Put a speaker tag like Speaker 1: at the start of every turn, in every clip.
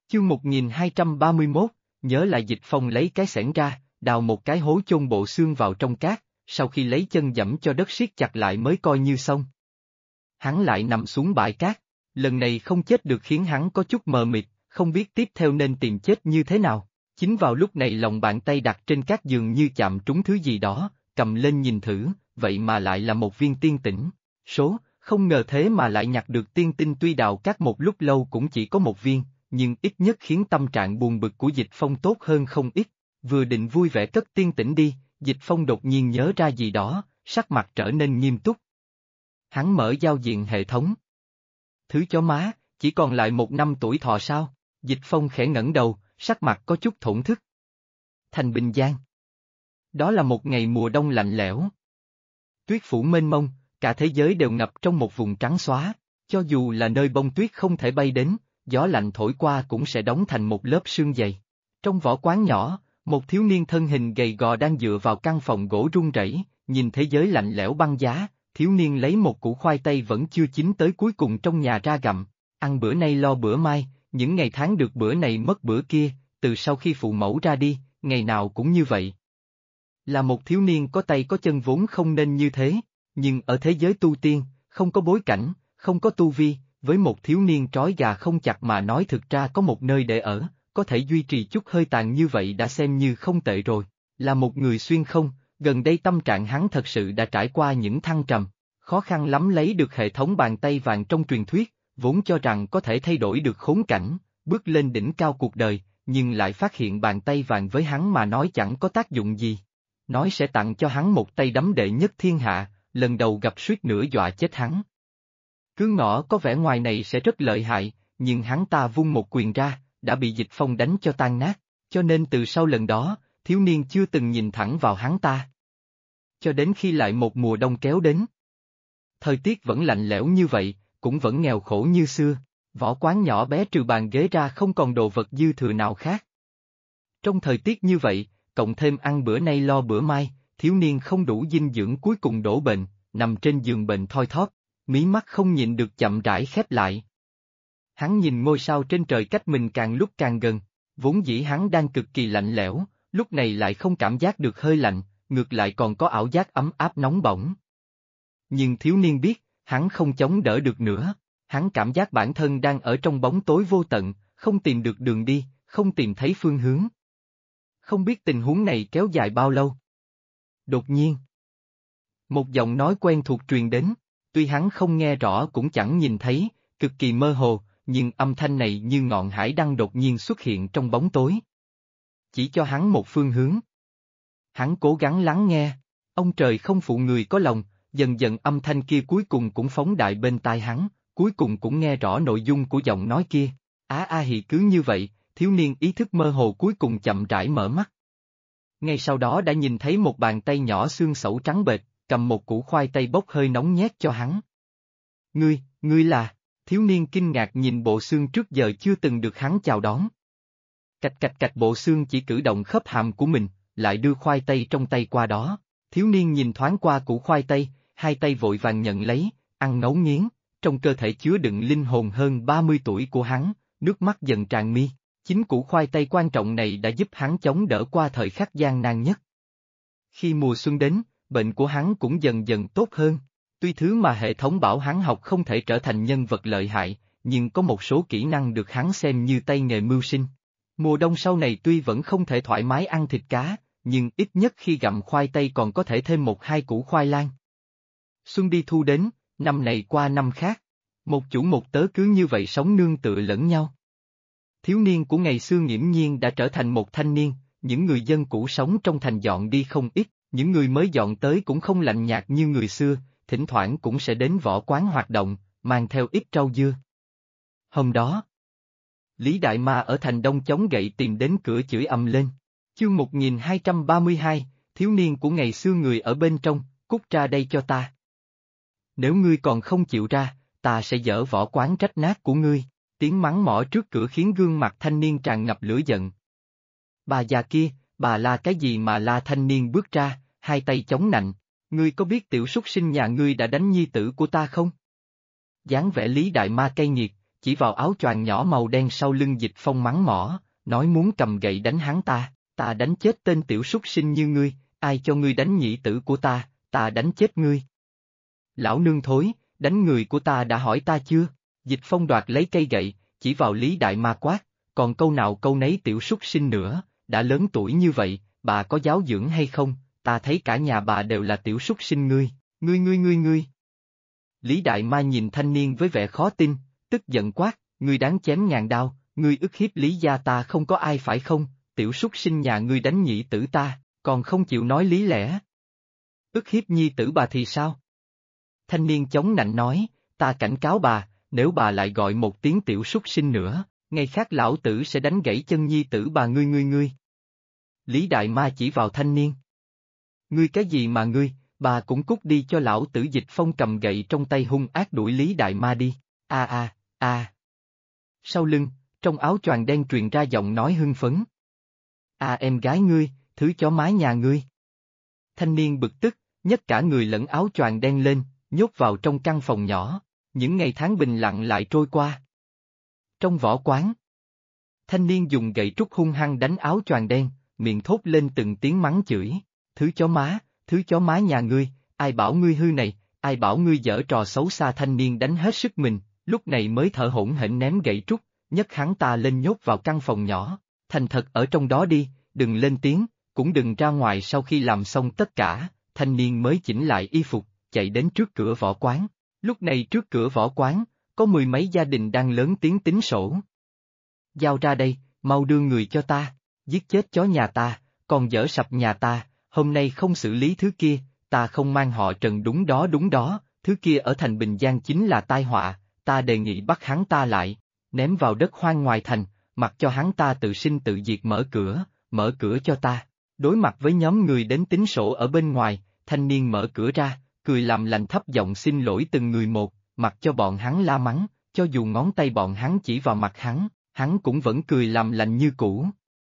Speaker 1: Chương 1231, nhớ lại Dịch Phong lấy cái xẻng ra, đào một cái hố chôn bộ xương vào trong cát, sau khi lấy chân giẫm cho đất siết chặt lại mới coi như xong. Hắn lại nằm xuống bãi cát, lần này không chết được khiến hắn có chút mờ mịt, không biết tiếp theo nên tìm chết như thế nào. Chính vào lúc này lòng bàn tay đặt trên cát dường như chạm trúng thứ gì đó, cầm lên nhìn thử, vậy mà lại là một viên tiên tĩnh. Không ngờ thế mà lại nhặt được tiên tinh, tuy đào cát một lúc lâu cũng chỉ có một viên, nhưng ít nhất khiến tâm trạng buồn bực của Dịch Phong tốt hơn không ít. Vừa định vui vẻ cất tiên tĩnh đi, Dịch Phong đột nhiên nhớ ra gì đó, sắc mặt trở nên nghiêm túc. Hắn mở giao diện hệ thống. Thứ chó má, chỉ còn lại 1 năm tuổi thọ sao? Dịch Phong khẽ ngẩng đầu, sắc mặt có chút thổn thức. Thành Bình Giang. Đó là một ngày mùa đông lạnh lẽo. Tuyết phủ mênh mông, cả thế giới đều ngập trong một vùng trắng xóa, cho dù là nơi bông tuyết không thể bay đến, gió lạnh thổi qua cũng sẽ đóng thành một lớp sương dày. Trong võ quán nhỏ, một thiếu niên thân hình gầy gò đang dựa vào căn phòng gỗ run rẩy, nhìn thế giới lạnh lẽo băng giá, thiếu niên lấy một củ khoai tây vẫn chưa chín tới cuối cùng trong nhà ra gặm, ăn bữa nay lo bữa mai, những ngày tháng được bữa này mất bữa kia, từ sau khi phụ mẫu ra đi, ngày nào cũng như vậy. Là một thiếu niên có tay có chân vốn không nên như thế, nhưng ở thế giới tu tiên, không có bối cảnh, không có tu vi, với một thiếu niên trói gà không chặt mà nói thực ra có một nơi để ở, có thể duy trì chút hơi tàn như vậy đã xem như không tệ rồi. Là một người xuyên không, gần đây tâm trạng hắn thật sự đã trải qua những thăng trầm, khó khăn lắm lấy được hệ thống bàn tay vàng trong truyền thuyết, vốn cho rằng có thể thay đổi được khốn cảnh, bước lên đỉnh cao cuộc đời, nhưng lại phát hiện bàn tay vàng với hắn mà nói chẳng có tác dụng gì. Nói sẽ tặng cho hắn một tay đấm đệ nhất thiên hạ, lần đầu gặp suýt nữa dọa chết hắn. Cứ ngỡ có vẻ ngoài này sẽ rất lợi hại, nhưng hắn ta vung một quyền ra, đã bị Dịch Phong đánh cho tan nát, cho nên từ sau lần đó, thiếu niên chưa từng nhìn thẳng vào hắn ta. Cho đến khi lại một mùa đông kéo đến. Thời tiết vẫn lạnh lẽo như vậy, cũng vẫn nghèo khổ như xưa, võ quán nhỏ bé trừ bàn ghế ra không còn đồ vật dư thừa nào khác. Trong thời tiết như vậy, cộng thêm ăn bữa nay lo bữa mai, thiếu niên không đủ dinh dưỡng cuối cùng đổ bệnh, nằm trên giường bệnh thoi thóp, mí mắt không nhịn được chậm rãi khép lại. Hắn nhìn ngôi sao trên trời cách mình càng lúc càng gần, vốn dĩ hắn đang cực kỳ lạnh lẽo, lúc này lại không cảm giác được hơi lạnh, ngược lại còn có ảo giác ấm áp nóng bỏng. Nhưng thiếu niên biết, hắn không chống đỡ được nữa, hắn cảm giác bản thân đang ở trong bóng tối vô tận, không tìm được đường đi, không tìm thấy phương hướng. Không biết tình huống này kéo dài bao lâu. Đột nhiên, một giọng nói quen thuộc truyền đến, tuy hắn không nghe rõ cũng chẳng nhìn thấy, cực kỳ mơ hồ, nhưng âm thanh này như ngọn hải đăng đột nhiên xuất hiện trong bóng tối. Chỉ cho hắn một phương hướng. Hắn cố gắng lắng nghe, ông trời không phụ người có lòng, dần dần âm thanh kia cuối cùng cũng phóng đại bên tai hắn, cuối cùng cũng nghe rõ nội dung của giọng nói kia. Hì cứ như vậy, thiếu niên ý thức mơ hồ cuối cùng chậm rãi mở mắt. Ngay sau đó đã nhìn thấy một bàn tay nhỏ xương xẩu trắng bệch, cầm một củ khoai tây bốc hơi nóng nhét cho hắn. Ngươi là, thiếu niên kinh ngạc nhìn bộ xương trước giờ chưa từng được hắn chào đón. Cạch cạch cạch, bộ xương chỉ cử động khớp hàm của mình, lại đưa khoai tây trong tay qua đó, thiếu niên nhìn thoáng qua củ khoai tây, hai tay vội vàng nhận lấy, ăn ngấu nghiến, trong cơ thể chứa đựng linh hồn hơn 30 tuổi của hắn, nước mắt dần tràn mi. Chính củ khoai tây quan trọng này đã giúp hắn chống đỡ qua thời khắc gian nan nhất. Khi mùa xuân đến, bệnh của hắn cũng dần dần tốt hơn. Tuy thứ mà hệ thống bảo hắn học không thể trở thành nhân vật lợi hại, nhưng có một số kỹ năng được hắn xem như tay nghề mưu sinh. Mùa đông sau này tuy vẫn không thể thoải mái ăn thịt cá, nhưng ít nhất khi gặm khoai tây còn có thể thêm 1-2 củ khoai lang. Xuân đi thu đến, năm này qua năm khác. Một chủ một tớ cứ như vậy sống nương tựa lẫn nhau. Thiếu niên của ngày xưa nghiễm nhiên đã trở thành một thanh niên, những người dân cũ sống trong thành dọn đi không ít, những người mới dọn tới cũng không lạnh nhạt như người xưa, thỉnh thoảng cũng sẽ đến võ quán hoạt động, mang theo ít rau dưa. Hôm đó, Lý Đại Ma ở thành Đông chống gậy tìm đến cửa chửi ầm lên. Chương 1232, thiếu niên của ngày xưa người ở bên trong, cút ra đây cho ta. Nếu ngươi còn không chịu ra, ta sẽ dỡ võ quán rách nát của ngươi. Tiếng mắng mỏ trước cửa khiến gương mặt thanh niên tràn ngập lửa giận. Bà già kia, bà la cái gì mà la? Thanh niên bước ra, hai tay chống nạnh. Ngươi có biết tiểu súc sinh nhà ngươi đã đánh nhi tử của ta không? Dáng vẻ Lý Đại Ma cay nghiệt, chỉ vào áo choàng nhỏ màu đen sau lưng Dịch Phong mắng mỏ, nói muốn cầm gậy đánh hắn ta đánh chết tên tiểu súc sinh như ngươi, ai cho ngươi đánh nhị tử của ta đánh chết ngươi. Lão nương thối, đánh người của ta đã hỏi ta chưa? Dịch Phong đoạt lấy cây gậy, chỉ vào Lý Đại Ma quát, còn câu nào câu nấy tiểu súc sinh nữa, đã lớn tuổi như vậy, bà có giáo dưỡng hay không, ta thấy cả nhà bà đều là tiểu súc sinh ngươi. Lý Đại Ma nhìn thanh niên với vẻ khó tin, tức giận quát, ngươi đáng chém ngàn đao, ngươi ức hiếp Lý gia ta không có ai phải không, tiểu súc sinh nhà ngươi đánh nhị tử ta, còn không chịu nói lý lẽ. Ức hiếp nhi tử bà thì sao? Thanh niên chống nạnh nói, ta cảnh cáo bà, nếu bà lại gọi một tiếng tiểu súc sinh nữa, ngày khác lão tử sẽ đánh gãy chân nhi tử bà ngươi. Lý Đại Ma chỉ vào thanh niên. Ngươi cái gì mà ngươi, bà cũng cút đi cho lão tử. Dịch Phong cầm gậy trong tay hung ác đuổi Lý Đại Ma đi, a. Sau lưng, trong áo choàng đen truyền ra giọng nói hưng phấn. Em gái ngươi, thứ chó má nhà ngươi. Thanh niên bực tức, nhấc cả người lẫn áo choàng đen lên, nhốt vào trong căn phòng nhỏ. Những ngày tháng bình lặng lại trôi qua. Trong võ quán, thanh niên dùng gậy trúc hung hăng đánh áo choàng đen, miệng thốt lên từng tiếng mắng chửi. Thứ chó má nhà ngươi, ai bảo ngươi hư này, ai bảo ngươi giở trò xấu xa. Thanh niên đánh hết sức mình, lúc này mới thở hổn hển ném gậy trúc, nhấc hắn ta lên nhốt vào căn phòng nhỏ. Thành thật ở trong đó đi, đừng lên tiếng, cũng đừng ra ngoài. Sau khi làm xong tất cả, thanh niên mới chỉnh lại y phục, chạy đến trước cửa võ quán. Lúc này trước cửa võ quán, có mười mấy gia đình đang lớn tiếng tính sổ. Giao ra đây, mau đưa người cho ta, giết chết chó nhà ta, còn dỡ sập nhà ta, hôm nay không xử lý thứ kia, ta không mang họ Trần. Đúng đó, thứ kia ở thành Bình Giang chính là tai họa, ta đề nghị bắt hắn ta lại, ném vào đất hoang ngoài thành, mặc cho hắn ta tự sinh tự diệt. Mở cửa cho ta. Đối mặt với nhóm người đến tính sổ ở bên ngoài, thanh niên mở cửa ra, cười làm lành thấp giọng xin lỗi từng người một, mặc cho bọn hắn la mắng, cho dù ngón tay bọn hắn chỉ vào mặt hắn cũng vẫn cười làm lành như cũ.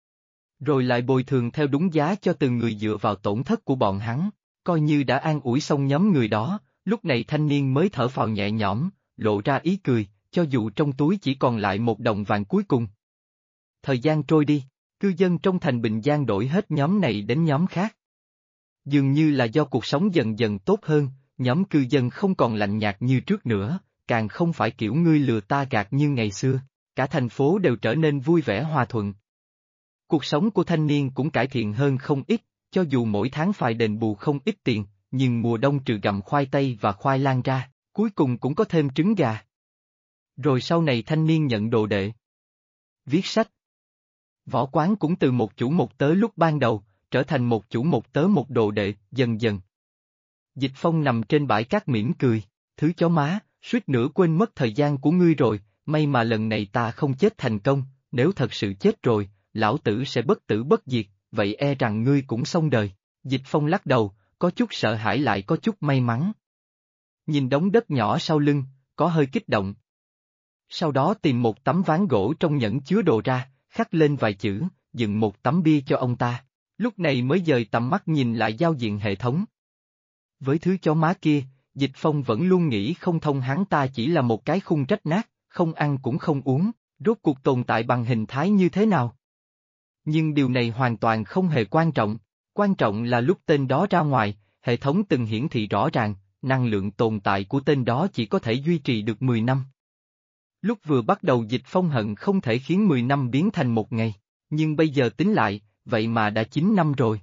Speaker 1: Rồi lại bồi thường theo đúng giá cho từng người dựa vào tổn thất của bọn hắn, coi như đã an ủi xong nhóm người đó, lúc này thanh niên mới thở phào nhẹ nhõm, lộ ra ý cười, cho dù trong túi chỉ còn lại một đồng vàng cuối cùng. Thời gian trôi đi, cư dân trong thành Bình Giang đổi hết nhóm này đến nhóm khác. Dường như là do cuộc sống dần dần tốt hơn, nhóm cư dân không còn lạnh nhạt như trước nữa, càng không phải kiểu ngươi lừa ta gạt như ngày xưa, cả thành phố đều trở nên vui vẻ hòa thuận. Cuộc sống của thanh niên cũng cải thiện hơn không ít, cho dù mỗi tháng phải đền bù không ít tiền, nhưng mùa đông trừ gặm khoai tây và khoai lang ra, cuối cùng cũng có thêm trứng gà. Rồi sau này thanh niên nhận đồ đệ, viết sách. Võ quán cũng từ một chủ một tớ lúc ban đầu, trở thành một chủ một tớ một đồ đệ, dần dần. Dịch Phong nằm trên bãi cát mỉm cười, thứ chó má, suýt nữa quên mất thời gian của ngươi rồi, may mà lần này ta không chết thành công, nếu thật sự chết rồi, lão tử sẽ bất tử bất diệt, vậy e rằng ngươi cũng xong đời. Dịch Phong lắc đầu, có chút sợ hãi lại có chút may mắn. Nhìn đống đất nhỏ sau lưng, có hơi kích động. Sau đó tìm một tấm ván gỗ trong nhẫn chứa đồ ra, khắc lên vài chữ, dựng một tấm bia cho ông ta. Lúc này mới dời tầm mắt nhìn lại giao diện hệ thống. Với thứ chó má kia, Dịch Phong vẫn luôn nghĩ không thông, hắn ta chỉ là một cái khung rách nát, không ăn cũng không uống, rốt cuộc tồn tại bằng hình thái như thế nào. Nhưng điều này hoàn toàn không hề quan trọng là lúc tên đó ra ngoài, hệ thống từng hiển thị rõ ràng, năng lượng tồn tại của tên đó chỉ có thể duy trì được 10 năm. Lúc vừa bắt đầu Dịch Phong hận không thể khiến 10 năm biến thành một ngày, nhưng bây giờ tính lại, vậy mà đã 9 năm rồi.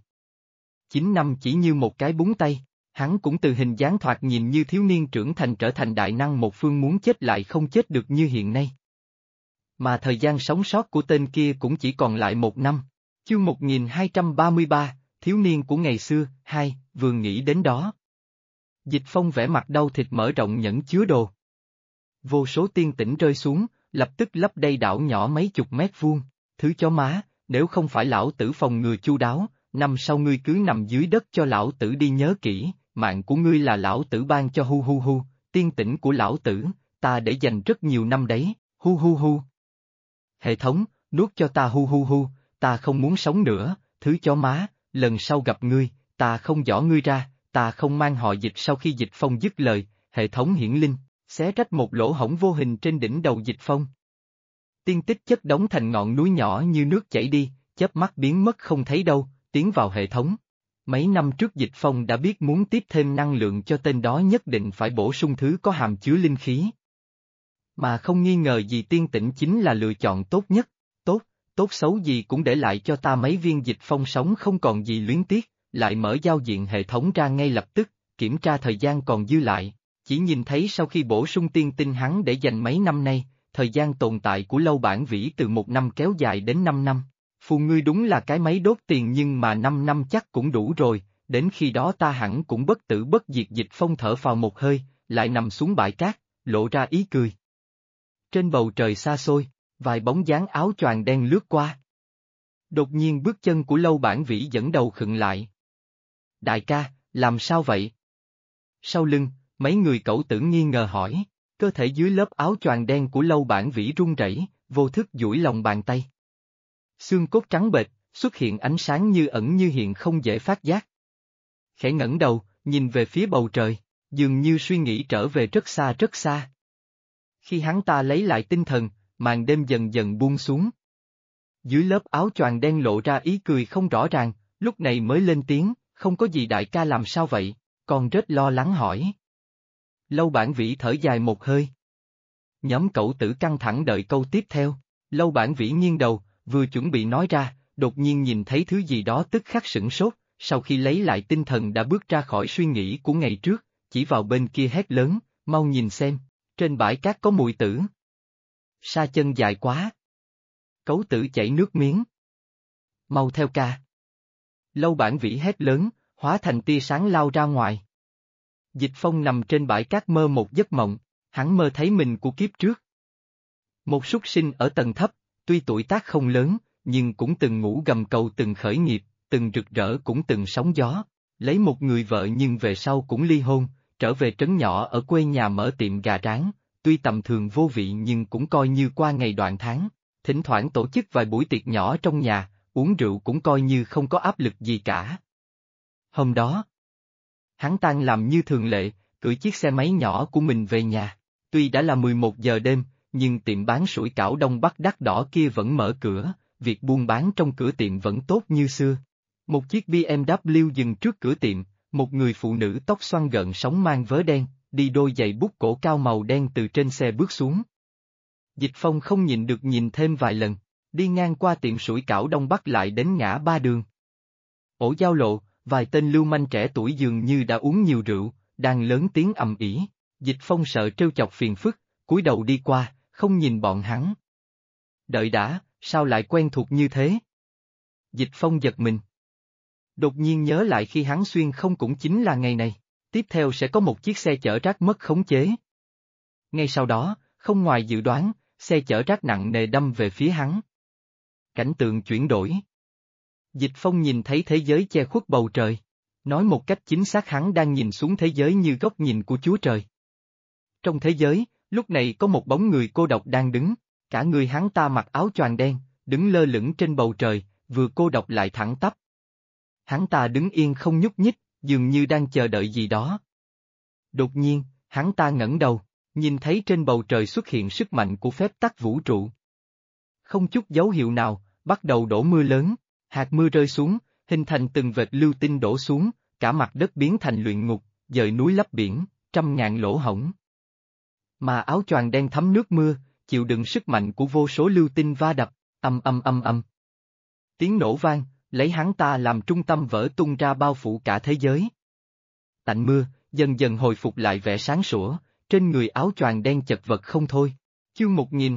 Speaker 1: 9 năm chỉ như một cái búng tay, hắn cũng từ hình dáng thoạt nhìn như thiếu niên trưởng thành trở thành đại năng một phương, muốn chết lại không chết được như hiện nay. Mà thời gian sống sót của tên kia cũng chỉ còn lại 1 năm. Chương 1233, thiếu niên của ngày xưa, 2, vừa nghĩ đến đó. Dịch Phong vẻ mặt đau thịt mở rộng nhẫn chứa đồ. Vô số tiên tĩnh rơi xuống, lập tức lấp đầy đảo nhỏ mấy chục mét vuông, thứ chó má, nếu không phải lão tử phòng ngừa chu đáo, năm sau ngươi cứ nằm dưới đất cho lão tử đi, nhớ kỹ, mạng của ngươi là lão tử ban cho, hu, tiên tĩnh của lão tử, ta để dành rất nhiều năm đấy, hu. Hệ thống, nuốt cho ta, hu, ta không muốn sống nữa, thứ chó má, lần sau gặp ngươi, ta không giỏ ngươi ra, ta không mang họ Dịch. Sau khi Dịch Phong dứt lời, hệ thống hiển linh, xé rách một lỗ hổng vô hình trên đỉnh đầu Dịch Phong. Tiên tích chất đóng thành ngọn núi nhỏ như nước chảy đi, chớp mắt biến mất không thấy đâu, tiến vào hệ thống. Mấy năm trước Dịch Phong đã biết muốn tiếp thêm năng lượng cho tên đó nhất định phải bổ sung thứ có hàm chứa linh khí. Mà không nghi ngờ gì tiên tĩnh chính là lựa chọn tốt nhất, tốt xấu gì cũng để lại cho ta mấy viên Dịch Phong sống không còn gì luyến tiếc, lại mở giao diện hệ thống ra ngay lập tức, kiểm tra thời gian còn dư lại, chỉ nhìn thấy sau khi bổ sung tiên tinh hắn để dành mấy năm nay, thời gian tồn tại của Lâu Bản Vĩ từ 1 năm kéo dài đến 5 năm. Phù ngươi đúng là cái máy đốt tiền nhưng mà 5 năm chắc cũng đủ rồi, đến khi đó ta hẳn cũng bất tử bất diệt. Dịch Phong thở phào một hơi, lại nằm xuống bãi cát, lộ ra ý cười. Trên bầu trời xa xôi, vài bóng dáng áo choàng đen lướt qua. Đột nhiên bước chân của Lâu Bản Vĩ dẫn đầu khựng lại. Đại ca, làm sao vậy? Sau lưng, mấy người cẩu tử nghi ngờ hỏi, cơ thể dưới lớp áo choàng đen của Lâu Bản Vĩ run rẩy, vô thức duỗi lòng bàn tay. Xương cốt trắng bệch, xuất hiện ánh sáng như ẩn như hiện không dễ phát giác. Khẽ ngẩng đầu, nhìn về phía bầu trời, dường như suy nghĩ trở về rất xa rất xa. Khi hắn ta lấy lại tinh thần, màn đêm dần dần buông xuống. Dưới lớp áo choàng đen lộ ra ý cười không rõ ràng, lúc này mới lên tiếng, không có gì đại ca làm sao vậy, còn rất lo lắng hỏi. Lâu Bản Vĩ thở dài một hơi. Nhóm cẩu tử căng thẳng đợi câu tiếp theo, Lâu Bản Vĩ nghiêng đầu, vừa chuẩn bị nói ra, đột nhiên nhìn thấy thứ gì đó tức khắc sửng sốt, sau khi lấy lại tinh thần đã bước ra khỏi suy nghĩ của ngày trước, chỉ vào bên kia hét lớn, mau nhìn xem, trên bãi cát có mùi tử. Sa chân dài quá. Cẩu tử chảy nước miếng. Mau theo ca. Lâu Bản Vĩ hét lớn, hóa thành tia sáng lao ra ngoài. Dịch Phong nằm trên bãi cát mơ một giấc mộng, hắn mơ thấy mình của kiếp trước. Một súc sinh ở tầng thấp, tuy tuổi tác không lớn, nhưng cũng từng ngủ gầm cầu từng khởi nghiệp, từng rực rỡ cũng từng sóng gió, lấy một người vợ nhưng về sau cũng ly hôn, trở về trấn nhỏ ở quê nhà mở tiệm gà rán, tuy tầm thường vô vị nhưng cũng coi như qua ngày đoạn tháng, thỉnh thoảng tổ chức vài buổi tiệc nhỏ trong nhà, uống rượu cũng coi như không có áp lực gì cả. Hôm đó, hắn tan làm như thường lệ, cưỡi chiếc xe máy nhỏ của mình về nhà, tuy đã là 11 giờ đêm, nhưng tiệm bán sủi cảo Đông Bắc đắt đỏ kia vẫn mở cửa, việc buôn bán trong cửa tiệm vẫn tốt như xưa. Một chiếc BMW dừng trước cửa tiệm, một người phụ nữ tóc xoăn gợn sóng mang vớ đen, đi đôi giày bút cổ cao màu đen từ trên xe bước xuống. Dịch Phong không nhìn được nhìn thêm vài lần, đi ngang qua tiệm sủi cảo Đông Bắc lại đến ngã ba đường. Ổ giao lộ, vài tên lưu manh trẻ tuổi dường như đã uống nhiều rượu, đang lớn tiếng ầm ĩ. Dịch Phong sợ trêu chọc phiền phức, cúi đầu đi qua, không nhìn bọn hắn. Đợi đã, sao lại quen thuộc như thế? Dịch Phong giật mình. Đột nhiên nhớ lại khi hắn xuyên không cũng chính là ngày này, tiếp theo sẽ có một chiếc xe chở rác mất khống chế. Ngay sau đó, không ngoài dự đoán, xe chở rác nặng nề đâm về phía hắn. Cảnh tượng chuyển đổi. Dịch Phong nhìn thấy thế giới che khuất bầu trời. Nói một cách chính xác hắn đang nhìn xuống thế giới như góc nhìn của Chúa Trời. Trong thế giới, lúc này có một bóng người cô độc đang đứng, cả người hắn ta mặc áo choàng đen, đứng lơ lửng trên bầu trời, vừa cô độc lại thẳng tắp. Hắn ta đứng yên không nhúc nhích, dường như đang chờ đợi gì đó. Đột nhiên, hắn ta ngẩng đầu, nhìn thấy trên bầu trời xuất hiện sức mạnh của phép tắc vũ trụ. Không chút dấu hiệu nào, bắt đầu đổ mưa lớn, hạt mưa rơi xuống, hình thành từng vệt lưu tinh đổ xuống, cả mặt đất biến thành luyện ngục, dời núi lấp biển, trăm ngàn lỗ hổng. Mà áo choàng đen thấm nước mưa, chịu đựng sức mạnh của vô số lưu tinh va đập, âm âm âm âm. Tiếng nổ vang, lấy hắn ta làm trung tâm vỡ tung ra bao phủ cả thế giới. Tạnh mưa, dần dần hồi phục lại vẻ sáng sủa, trên người áo choàng đen chật vật không thôi. Chương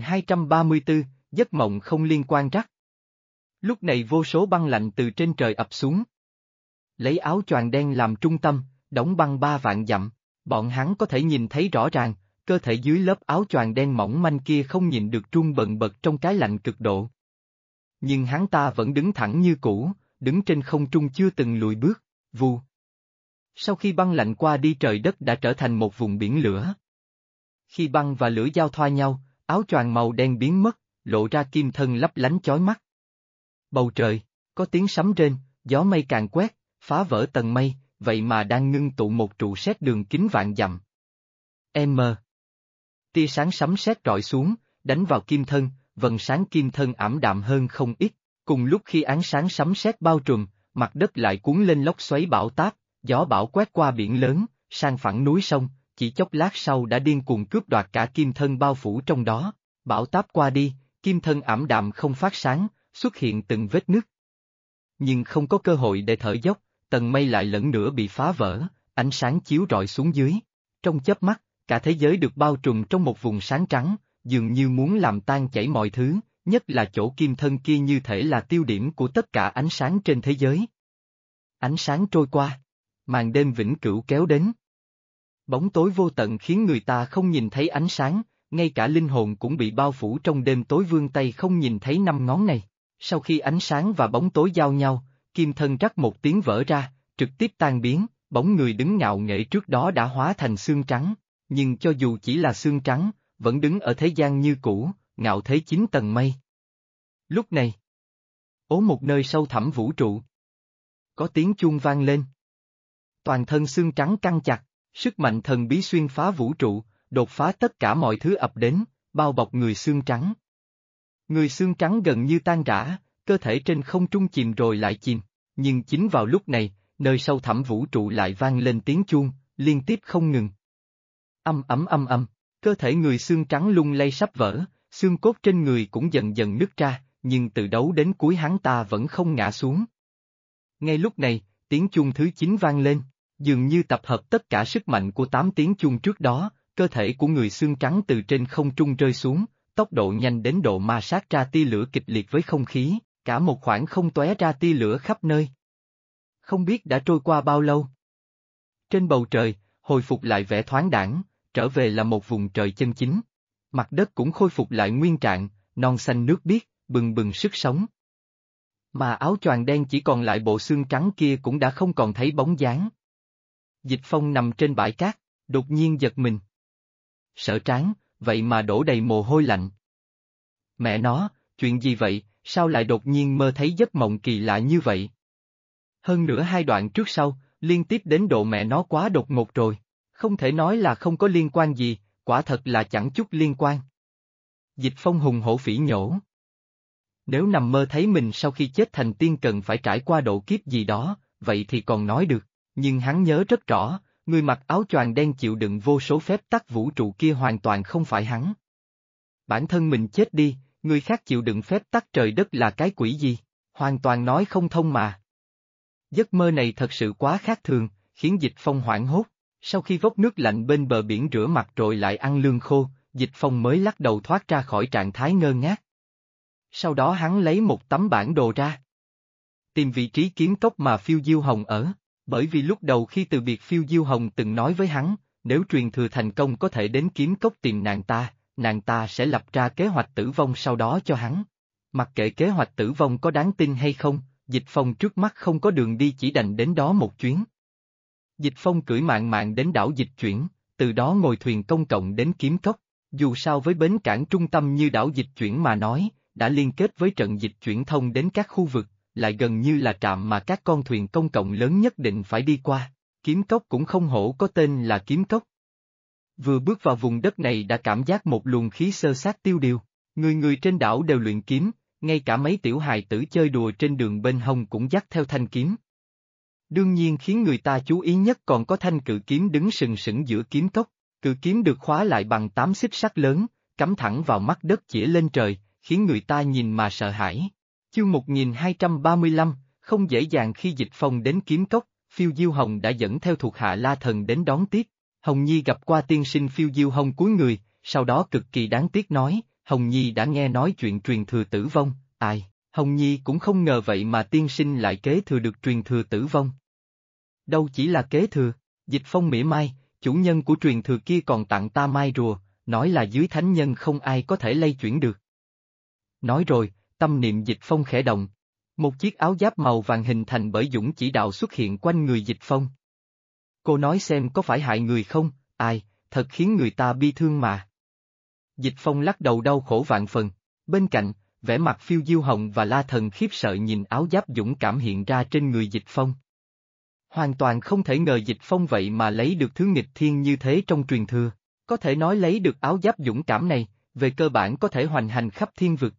Speaker 1: 1234, giấc mộng không liên quan rắc. Lúc này vô số băng lạnh từ trên trời ập xuống. Lấy áo choàng đen làm trung tâm, đóng băng 3 vạn dặm, bọn hắn có thể nhìn thấy rõ ràng, cơ thể dưới lớp áo choàng đen mỏng manh kia không nhìn được run bần bật trong cái lạnh cực độ. Nhưng hắn ta vẫn đứng thẳng như cũ, đứng trên không trung chưa từng lùi bước, vù. Sau khi băng lạnh qua đi trời đất đã trở thành một vùng biển lửa. Khi băng và lửa giao thoa nhau, áo choàng màu đen biến mất, lộ ra kim thân lấp lánh chói mắt. Bầu trời, có tiếng sấm rên, gió mây càng quét, phá vỡ tầng mây, vậy mà đang ngưng tụ một trụ sét đường kính vạn dặm. tia sáng sấm sét rọi xuống, đánh vào kim thân, vầng sáng kim thân ảm đạm hơn không ít. Cùng lúc khi ánh sáng sấm sét bao trùm, mặt đất lại cuốn lên lốc xoáy bão táp, gió bão quét qua biển lớn, sang phẳng núi sông, chỉ chốc lát sau đã điên cuồng cướp đoạt cả kim thân bao phủ trong đó. Bão táp qua đi, kim thân ảm đạm không phát sáng, xuất hiện từng vết nứt. Nhưng không có cơ hội để thở dốc, tầng mây lại lần nữa bị phá vỡ, ánh sáng chiếu rọi xuống dưới. Trong chớp mắt, cả thế giới được bao trùm trong một vùng sáng trắng, dường như muốn làm tan chảy mọi thứ, nhất là chỗ kim thân kia như thể là tiêu điểm của tất cả ánh sáng trên thế giới. Ánh sáng trôi qua, màn đêm vĩnh cửu kéo đến. Bóng tối vô tận khiến người ta không nhìn thấy ánh sáng, ngay cả linh hồn cũng bị bao phủ trong đêm tối, vươn tay không nhìn thấy năm ngón này. Sau khi ánh sáng và bóng tối giao nhau, kim thân rắc một tiếng vỡ ra, trực tiếp tan biến, bóng người đứng ngạo nghễ trước đó đã hóa thành xương trắng, nhưng cho dù chỉ là xương trắng, vẫn đứng ở thế gian như cũ, ngạo thế 9 tầng mây. Lúc này, một nơi sâu thẳm vũ trụ, có tiếng chuông vang lên. Toàn thân xương trắng căng chặt, sức mạnh thần bí xuyên phá vũ trụ, đột phá tất cả mọi thứ ập đến, bao bọc người xương trắng. Người xương trắng gần như tan rã, cơ thể trên không trung chìm rồi lại chìm, nhưng chính vào lúc này, nơi sâu thẳm vũ trụ lại vang lên tiếng chuông, liên tiếp không ngừng. Âm, cơ thể người xương trắng lung lay sắp vỡ, xương cốt trên người cũng dần dần nứt ra, nhưng từ đầu đến cuối hắn ta vẫn không ngã xuống. Ngay lúc này, tiếng chuông thứ 9 vang lên, dường như tập hợp tất cả sức mạnh của 8 tiếng chuông trước đó, cơ thể của người xương trắng từ trên không trung rơi xuống, tốc độ nhanh đến độ ma sát ra tia lửa kịch liệt với không khí, cả một khoảng không tóe ra tia lửa khắp nơi. Không biết đã trôi qua bao lâu. Trên bầu trời, hồi phục lại vẻ thoáng đãng, trở về là một vùng trời chân chính. Mặt đất cũng khôi phục lại nguyên trạng, non xanh nước biếc, bừng bừng sức sống. Mà áo choàng đen chỉ còn lại bộ xương trắng kia cũng đã không còn thấy bóng dáng. Dịch Phong nằm trên bãi cát, đột nhiên giật mình. Sở Tráng, vậy mà đổ đầy mồ hôi lạnh. Mẹ nó, chuyện gì vậy, sao lại đột nhiên mơ thấy giấc mộng kỳ lạ như vậy? Hơn nữa hai đoạn trước sau, liên tiếp đến độ mẹ nó quá đột ngột rồi, không thể nói là không có liên quan gì, quả thật là chẳng chút liên quan. Dịch Phong hùng hổ phỉ nhổ. Nếu nằm mơ thấy mình sau khi chết thành tiên cần phải trải qua độ kiếp gì đó, vậy thì còn nói được, nhưng hắn nhớ rất rõ, người mặc áo choàng đen chịu đựng vô số phép tắc vũ trụ kia hoàn toàn không phải hắn. Bản thân mình chết đi, người khác chịu đựng phép tắc trời đất là cái quỷ gì, hoàn toàn nói không thông mà. Giấc mơ này thật sự quá khác thường, khiến Dịch Phong hoảng hốt, sau khi vốc nước lạnh bên bờ biển rửa mặt rồi lại ăn lương khô, Dịch Phong mới lắc đầu thoát ra khỏi trạng thái ngơ ngác. Sau đó hắn lấy một tấm bản đồ ra. Tìm vị trí kiếm cốc mà Phiêu Diêu Hồng ở, bởi vì lúc đầu khi từ biệt Phiêu Diêu Hồng từng nói với hắn, nếu truyền thừa thành công có thể đến kiếm cốc tìm nàng ta sẽ lập ra kế hoạch tử vong sau đó cho hắn. Mặc kệ kế hoạch tử vong có đáng tin hay không, Dịch Phong trước mắt không có đường đi chỉ đành đến đó một chuyến. Dịch Phong cưỡi mạn đến đảo Dịch Chuyển, từ đó ngồi thuyền công cộng đến kiếm cốc, dù sao với bến cảng trung tâm như đảo Dịch Chuyển mà nói, đã liên kết với trận dịch chuyển thông đến các khu vực, lại gần như là trạm mà các con thuyền công cộng lớn nhất định phải đi qua, kiếm cốc cũng không hổ có tên là kiếm cốc. Vừa bước vào vùng đất này đã cảm giác một luồng khí xơ xác tiêu điều, người trên đảo đều luyện kiếm, ngay cả mấy tiểu hài tử chơi đùa trên đường bên hông cũng dắt theo thanh kiếm. Đương nhiên khiến người ta chú ý nhất còn có thanh cự kiếm đứng sừng sững giữa kiếm cốc, cự kiếm được khóa lại bằng 8 xích sắt lớn, cắm thẳng vào mắt đất chĩa lên trời, khiến người ta nhìn mà sợ hãi. Chương 1235, không dễ dàng khi Dịch Phong đến kiếm cốc, Phiêu Diêu Hồng đã dẫn theo thuộc hạ La Thần đến đón tiếp. Hồng Nhi gặp qua tiên sinh. Phiêu Diêu Hồng cúi người, sau đó cực kỳ đáng tiếc nói, Hồng Nhi đã nghe nói chuyện truyền thừa tử vong, Hồng Nhi cũng không ngờ vậy mà tiên sinh lại kế thừa được truyền thừa tử vong. Đâu chỉ là kế thừa, Dịch Phong mỉa mai, chủ nhân của truyền thừa kia còn tặng ta mai rùa, nói là dưới thánh nhân không ai có thể lay chuyển được. Nói rồi, tâm niệm Dịch Phong khẽ động. Một chiếc áo giáp màu vàng hình thành bởi dũng chỉ đạo xuất hiện quanh người Dịch Phong. Cô nói xem có phải hại người không, thật khiến người ta bi thương mà. Dịch Phong lắc đầu đau khổ vạn phần, bên cạnh, vẻ mặt Phiêu Diêu Hồng và La Thần khiếp sợ nhìn áo giáp dũng cảm hiện ra trên người Dịch Phong. Hoàn toàn không thể ngờ Dịch Phong vậy mà lấy được thứ nghịch thiên như thế trong truyền thừa, Có thể nói lấy được áo giáp dũng cảm này, về cơ bản có thể hoành hành khắp thiên vực.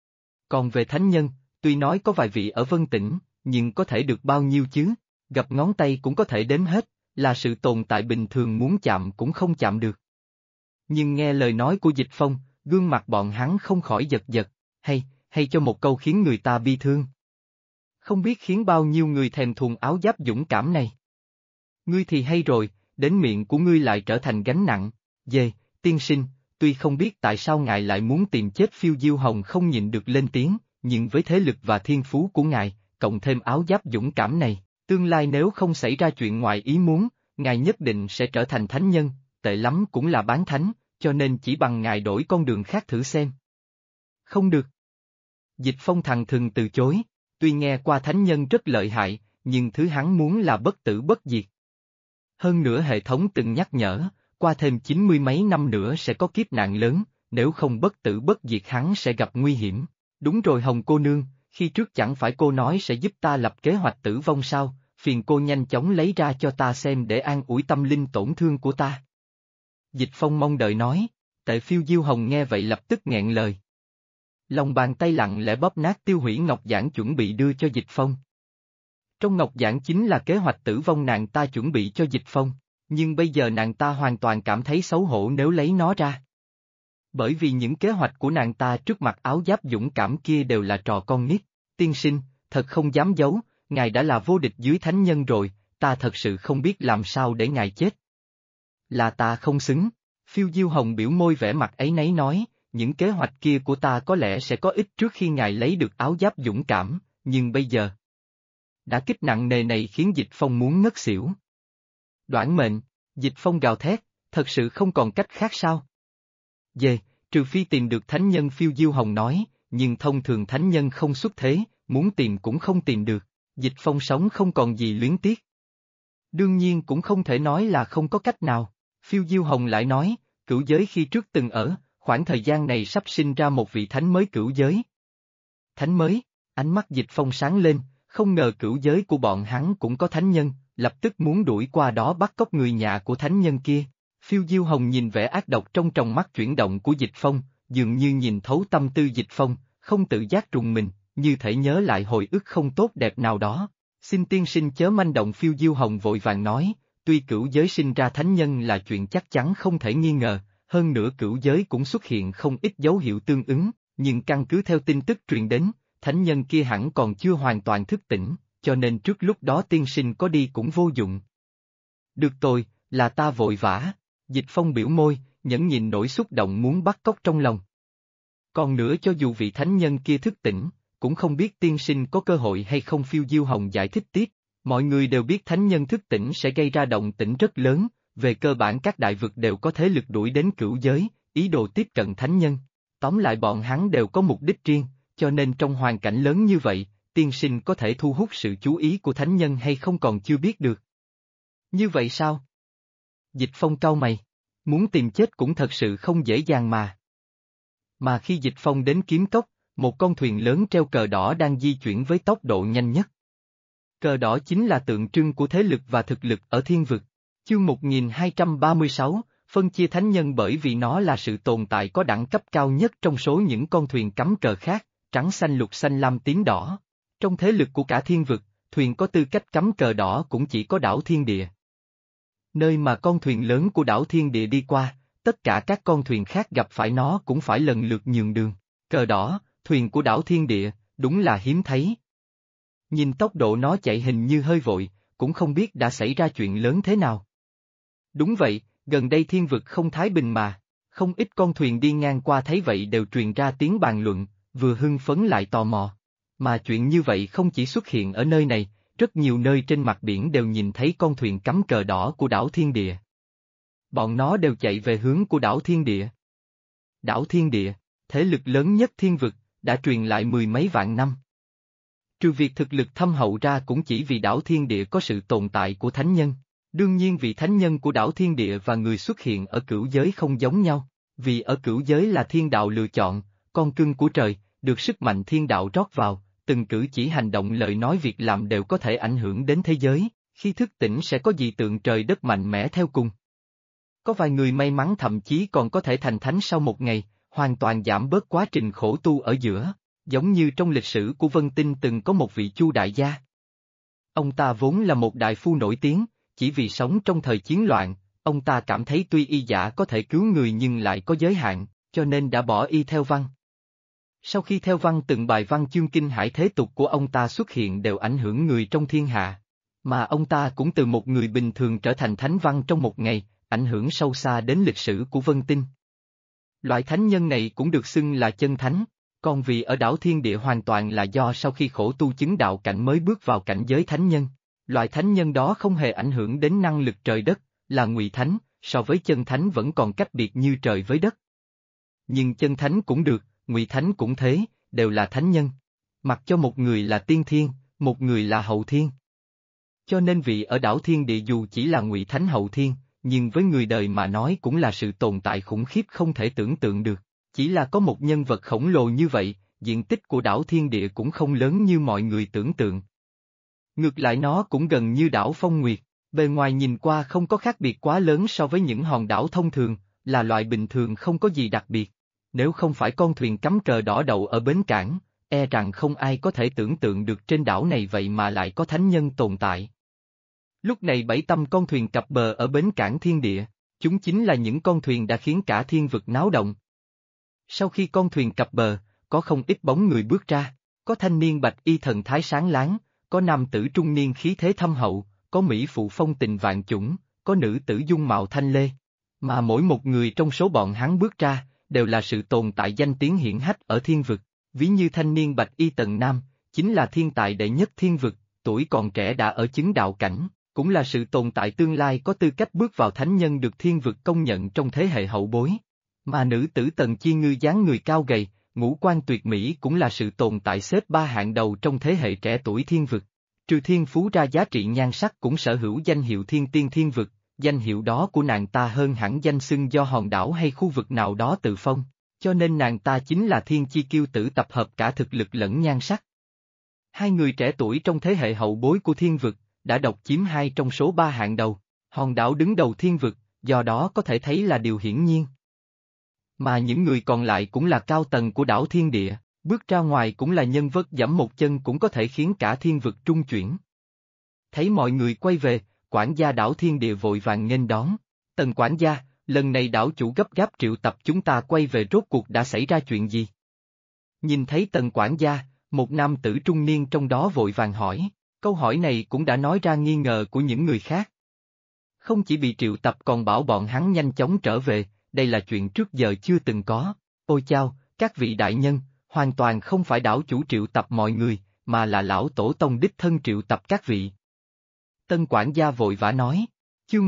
Speaker 1: Còn về thánh nhân, tuy nói có vài vị ở Vân Tỉnh, nhưng có thể được bao nhiêu chứ, gập ngón tay cũng có thể đếm hết, là sự tồn tại bình thường muốn chạm cũng không chạm được. Nhưng nghe lời nói của Dịch Phong, gương mặt bọn hắn không khỏi giật giật, hay cho một câu khiến người ta bi thương. Không biết khiến bao nhiêu người thèm thuồng áo giáp dũng cảm này. Ngươi thì hay rồi, đến miệng của ngươi lại trở thành gánh nặng. Dê, tiên sinh, tuy không biết tại sao ngài lại muốn tìm chết Phiêu Diêu Hồng không nhịn được lên tiếng, nhưng với thế lực và thiên phú của ngài, cộng thêm áo giáp dũng cảm này, tương lai nếu không xảy ra chuyện ngoài ý muốn, ngài nhất định sẽ trở thành thánh nhân, tệ lắm cũng là bán thánh, cho nên chỉ bằng ngài đổi con đường khác thử xem. Không được. Dịch Phong thằng thừng từ chối, tuy nghe qua thánh nhân rất lợi hại, nhưng thứ hắn muốn là bất tử bất diệt. Hơn nữa hệ thống từng nhắc nhở, qua thêm 90 mấy năm nữa sẽ có kiếp nạn lớn, nếu không bất tử bất diệt hắn sẽ gặp nguy hiểm. Đúng rồi Hồng cô nương, khi trước chẳng phải cô nói sẽ giúp ta lập kế hoạch tử vong sao, phiền cô nhanh chóng lấy ra cho ta xem để an ủi tâm linh tổn thương của ta. Dịch Phong mong đợi nói, Tệ Phiêu Diêu Hồng nghe vậy lập tức nghẹn lời. Lòng bàn tay lặng lẽ bóp nát tiêu hủy ngọc giản chuẩn bị đưa cho Dịch Phong. Trong ngọc giản chính là kế hoạch tử vong nàng ta chuẩn bị cho Dịch Phong, nhưng bây giờ nàng ta hoàn toàn cảm thấy xấu hổ nếu lấy nó ra. Bởi vì những kế hoạch của nàng ta trước mặt áo giáp dũng cảm kia đều là trò con nít. Tiên sinh, thật không dám giấu, ngài đã là vô địch dưới thánh nhân rồi, ta thật sự không biết làm sao để ngài chết. Là ta không xứng, Phiêu Diêu Hồng biểu môi vẻ mặt áy náy nói, những kế hoạch kia của ta có lẽ sẽ có ích trước khi ngài lấy được áo giáp dũng cảm, nhưng bây giờ. Đã kích nặng nề này khiến Dịch Phong muốn ngất xỉu. Đoản mệnh, Dịch Phong gào thét, thật sự không còn cách khác sao? Dê, trừ phi tìm được thánh nhân Phiêu Diêu Hồng nói, nhưng thông thường thánh nhân không xuất thế, muốn tìm cũng không tìm được, Dịch Phong sống không còn gì luyến tiếc. Đương nhiên cũng không thể nói là không có cách nào, Phiêu Diêu Hồng lại nói, cửu giới khi trước từng ở, khoảng thời gian này sắp sinh ra một vị thánh mới cửu giới. Thánh mới, ánh mắt Dịch Phong sáng lên, không ngờ cửu giới của bọn hắn cũng có thánh nhân, lập tức muốn đuổi qua đó bắt cóc người nhà của thánh nhân kia. Phiêu Diêu Hồng nhìn vẻ ác độc trong tròng mắt chuyển động của Dịch Phong, dường như nhìn thấu tâm tư Dịch Phong, không tự giác rùng mình, như thể nhớ lại hồi ức không tốt đẹp nào đó. Xin tiên sinh chớ manh động. Phiêu Diêu Hồng vội vàng nói, tuy cửu giới sinh ra thánh nhân là chuyện chắc chắn không thể nghi ngờ, hơn nữa cửu giới cũng xuất hiện không ít dấu hiệu tương ứng, nhưng căn cứ theo tin tức truyền đến, thánh nhân kia hẳn còn chưa hoàn toàn thức tỉnh, cho nên trước lúc đó tiên sinh có đi cũng vô dụng. Được rồi, là ta vội vã. Dịch Phong biểu môi, nhẫn nhịn nỗi xúc động muốn bắt cóc trong lòng. Còn nữa cho dù vị thánh nhân kia thức tỉnh, cũng không biết tiên sinh có cơ hội hay không. Phiêu Diêu Hồng giải thích tiếp, mọi người đều biết thánh nhân thức tỉnh sẽ gây ra động tĩnh rất lớn, về cơ bản các đại vực đều có thế lực đuổi đến cửu giới, ý đồ tiếp cận thánh nhân. Tóm lại bọn hắn đều có mục đích riêng, cho nên trong hoàn cảnh lớn như vậy, tiên sinh có thể thu hút sự chú ý của thánh nhân hay không còn chưa biết được. Như vậy sao? Dịch Phong cau mày, muốn tìm chết cũng thật sự không dễ dàng mà. Mà khi Dịch Phong đến Kiếm Cốc, một con thuyền lớn treo cờ đỏ đang di chuyển với tốc độ nhanh nhất. Cờ đỏ chính là tượng trưng của thế lực và thực lực ở thiên vực. Chương 1236, phân chia thánh nhân bởi vì nó là sự tồn tại có đẳng cấp cao nhất trong số những con thuyền cắm cờ khác, trắng xanh lục xanh lam tím đỏ. Trong thế lực của cả thiên vực, thuyền có tư cách cắm cờ đỏ cũng chỉ có đảo Thiên Địa. Nơi mà con thuyền lớn của đảo Thiên Địa đi qua, tất cả các con thuyền khác gặp phải nó cũng phải lần lượt nhường đường. Cờ đỏ, thuyền của đảo Thiên Địa, đúng là hiếm thấy. Nhìn tốc độ nó chạy hình như hơi vội, cũng không biết đã xảy ra chuyện lớn thế nào. Đúng vậy, gần đây thiên vực không thái bình mà, không ít con thuyền đi ngang qua thấy vậy đều truyền ra tiếng bàn luận, vừa hưng phấn lại tò mò. Mà chuyện như vậy không chỉ xuất hiện ở nơi này, rất nhiều nơi trên mặt biển đều nhìn thấy con thuyền cắm cờ đỏ của đảo Thiên Địa. Bọn nó đều chạy về hướng của đảo Thiên Địa. Đảo Thiên Địa, thế lực lớn nhất thiên vực, đã truyền lại mười mấy vạn năm. Trừ việc thực lực thâm hậu ra cũng chỉ vì đảo Thiên Địa có sự tồn tại của thánh nhân. Đương nhiên vị thánh nhân của đảo Thiên Địa và người xuất hiện ở cửu giới không giống nhau, vì ở cửu giới là thiên đạo lựa chọn, con cưng của trời, được sức mạnh thiên đạo rót vào, từng cử chỉ hành động lời nói việc làm đều có thể ảnh hưởng đến thế giới, khi thức tỉnh sẽ có dị tượng trời đất mạnh mẽ theo cùng. Có vài người may mắn thậm chí còn có thể thành thánh sau một ngày, hoàn toàn giảm bớt quá trình khổ tu ở giữa, giống như trong lịch sử của Vân Tinh từng có một vị Chu đại gia. Ông ta vốn là một đại phu nổi tiếng, chỉ vì sống trong thời chiến loạn, ông ta cảm thấy tuy y giả có thể cứu người nhưng lại có giới hạn, cho nên đã bỏ y theo văn. Sau khi theo văn từng bài văn chương kinh hải thế tục của ông ta xuất hiện đều ảnh hưởng người trong thiên hạ, mà ông ta cũng từ một người bình thường trở thành thánh văn trong một ngày, ảnh hưởng sâu xa đến lịch sử của Vân Tinh. Loại thánh nhân này cũng được xưng là chân thánh, còn vì ở đảo thiên địa hoàn toàn là do sau khi khổ tu chứng đạo cảnh mới bước vào cảnh giới thánh nhân. Loại thánh nhân đó không hề ảnh hưởng đến năng lực trời đất, là ngụy thánh, so với chân thánh vẫn còn cách biệt như trời với đất. Nhưng chân thánh cũng được, ngụy thánh cũng thế, đều là thánh nhân. Mặc cho một người là tiên thiên, một người là hậu thiên. Cho nên vị ở đảo thiên địa dù chỉ là ngụy thánh hậu thiên, nhưng với người đời mà nói cũng là sự tồn tại khủng khiếp không thể tưởng tượng được. Chỉ là có một nhân vật khổng lồ như vậy, diện tích của đảo thiên địa cũng không lớn như mọi người tưởng tượng. Ngược lại nó cũng gần như đảo Phong Nguyệt, bề ngoài nhìn qua không có khác biệt quá lớn so với những hòn đảo thông thường, là loại bình thường không có gì đặc biệt. Nếu không phải con thuyền cắm cờ đỏ đậu ở bến cảng, e rằng không ai có thể tưởng tượng được trên đảo này vậy mà lại có thánh nhân tồn tại. Lúc này 700 con thuyền cập bờ ở bến cảng thiên địa, chúng chính là những con thuyền đã khiến cả thiên vực náo động. Sau khi con thuyền cập bờ, có không ít bóng người bước ra, có thanh niên bạch y thần thái sáng láng, có nam tử trung niên khí thế thâm hậu, có mỹ phụ phong tình vạn chủng, có nữ tử dung mạo thanh lê. Mà mỗi một người trong số bọn hắn bước ra, đều là sự tồn tại danh tiếng hiển hách ở thiên vực, ví như thanh niên bạch y tần nam, chính là thiên tài đệ nhất thiên vực, tuổi còn trẻ đã ở chứng đạo cảnh, cũng là sự tồn tại tương lai có tư cách bước vào thánh nhân được thiên vực công nhận trong thế hệ hậu bối. Mà nữ tử Tần Chi Ngư dáng người cao gầy, ngũ quan tuyệt mỹ cũng là sự tồn tại xếp ba hạng đầu trong thế hệ trẻ tuổi thiên vực. Trừ thiên phú ra giá trị nhan sắc cũng sở hữu danh hiệu thiên tiên thiên vực, danh hiệu đó của nàng ta hơn hẳn danh xưng do hòn đảo hay khu vực nào đó tự phong, cho nên nàng ta chính là thiên chi kiêu tử tập hợp cả thực lực lẫn nhan sắc. Hai người trẻ tuổi trong thế hệ hậu bối của thiên vực, đã độc chiếm hai trong số ba hạng đầu, hòn đảo đứng đầu thiên vực, do đó có thể thấy là điều hiển nhiên. Mà những người còn lại cũng là cao tầng của đảo thiên địa, bước ra ngoài cũng là nhân vật giẫm một chân cũng có thể khiến cả thiên vực trung chuyển. Thấy mọi người quay về, quản gia đảo thiên địa vội vàng nghênh đón. Tần quản gia, lần này đảo chủ gấp gáp triệu tập chúng ta quay về rốt cuộc đã xảy ra chuyện gì? Nhìn thấy tần quản gia, một nam tử trung niên trong đó vội vàng hỏi, câu hỏi này cũng đã nói ra nghi ngờ của những người khác. Không chỉ bị triệu tập còn bảo bọn hắn nhanh chóng trở về, đây là chuyện trước giờ chưa từng có. Ôi chao, các vị đại nhân, hoàn toàn không phải đảo chủ triệu tập mọi người, mà là lão tổ tông đích thân triệu tập các vị. Tân quản gia vội vã nói, chương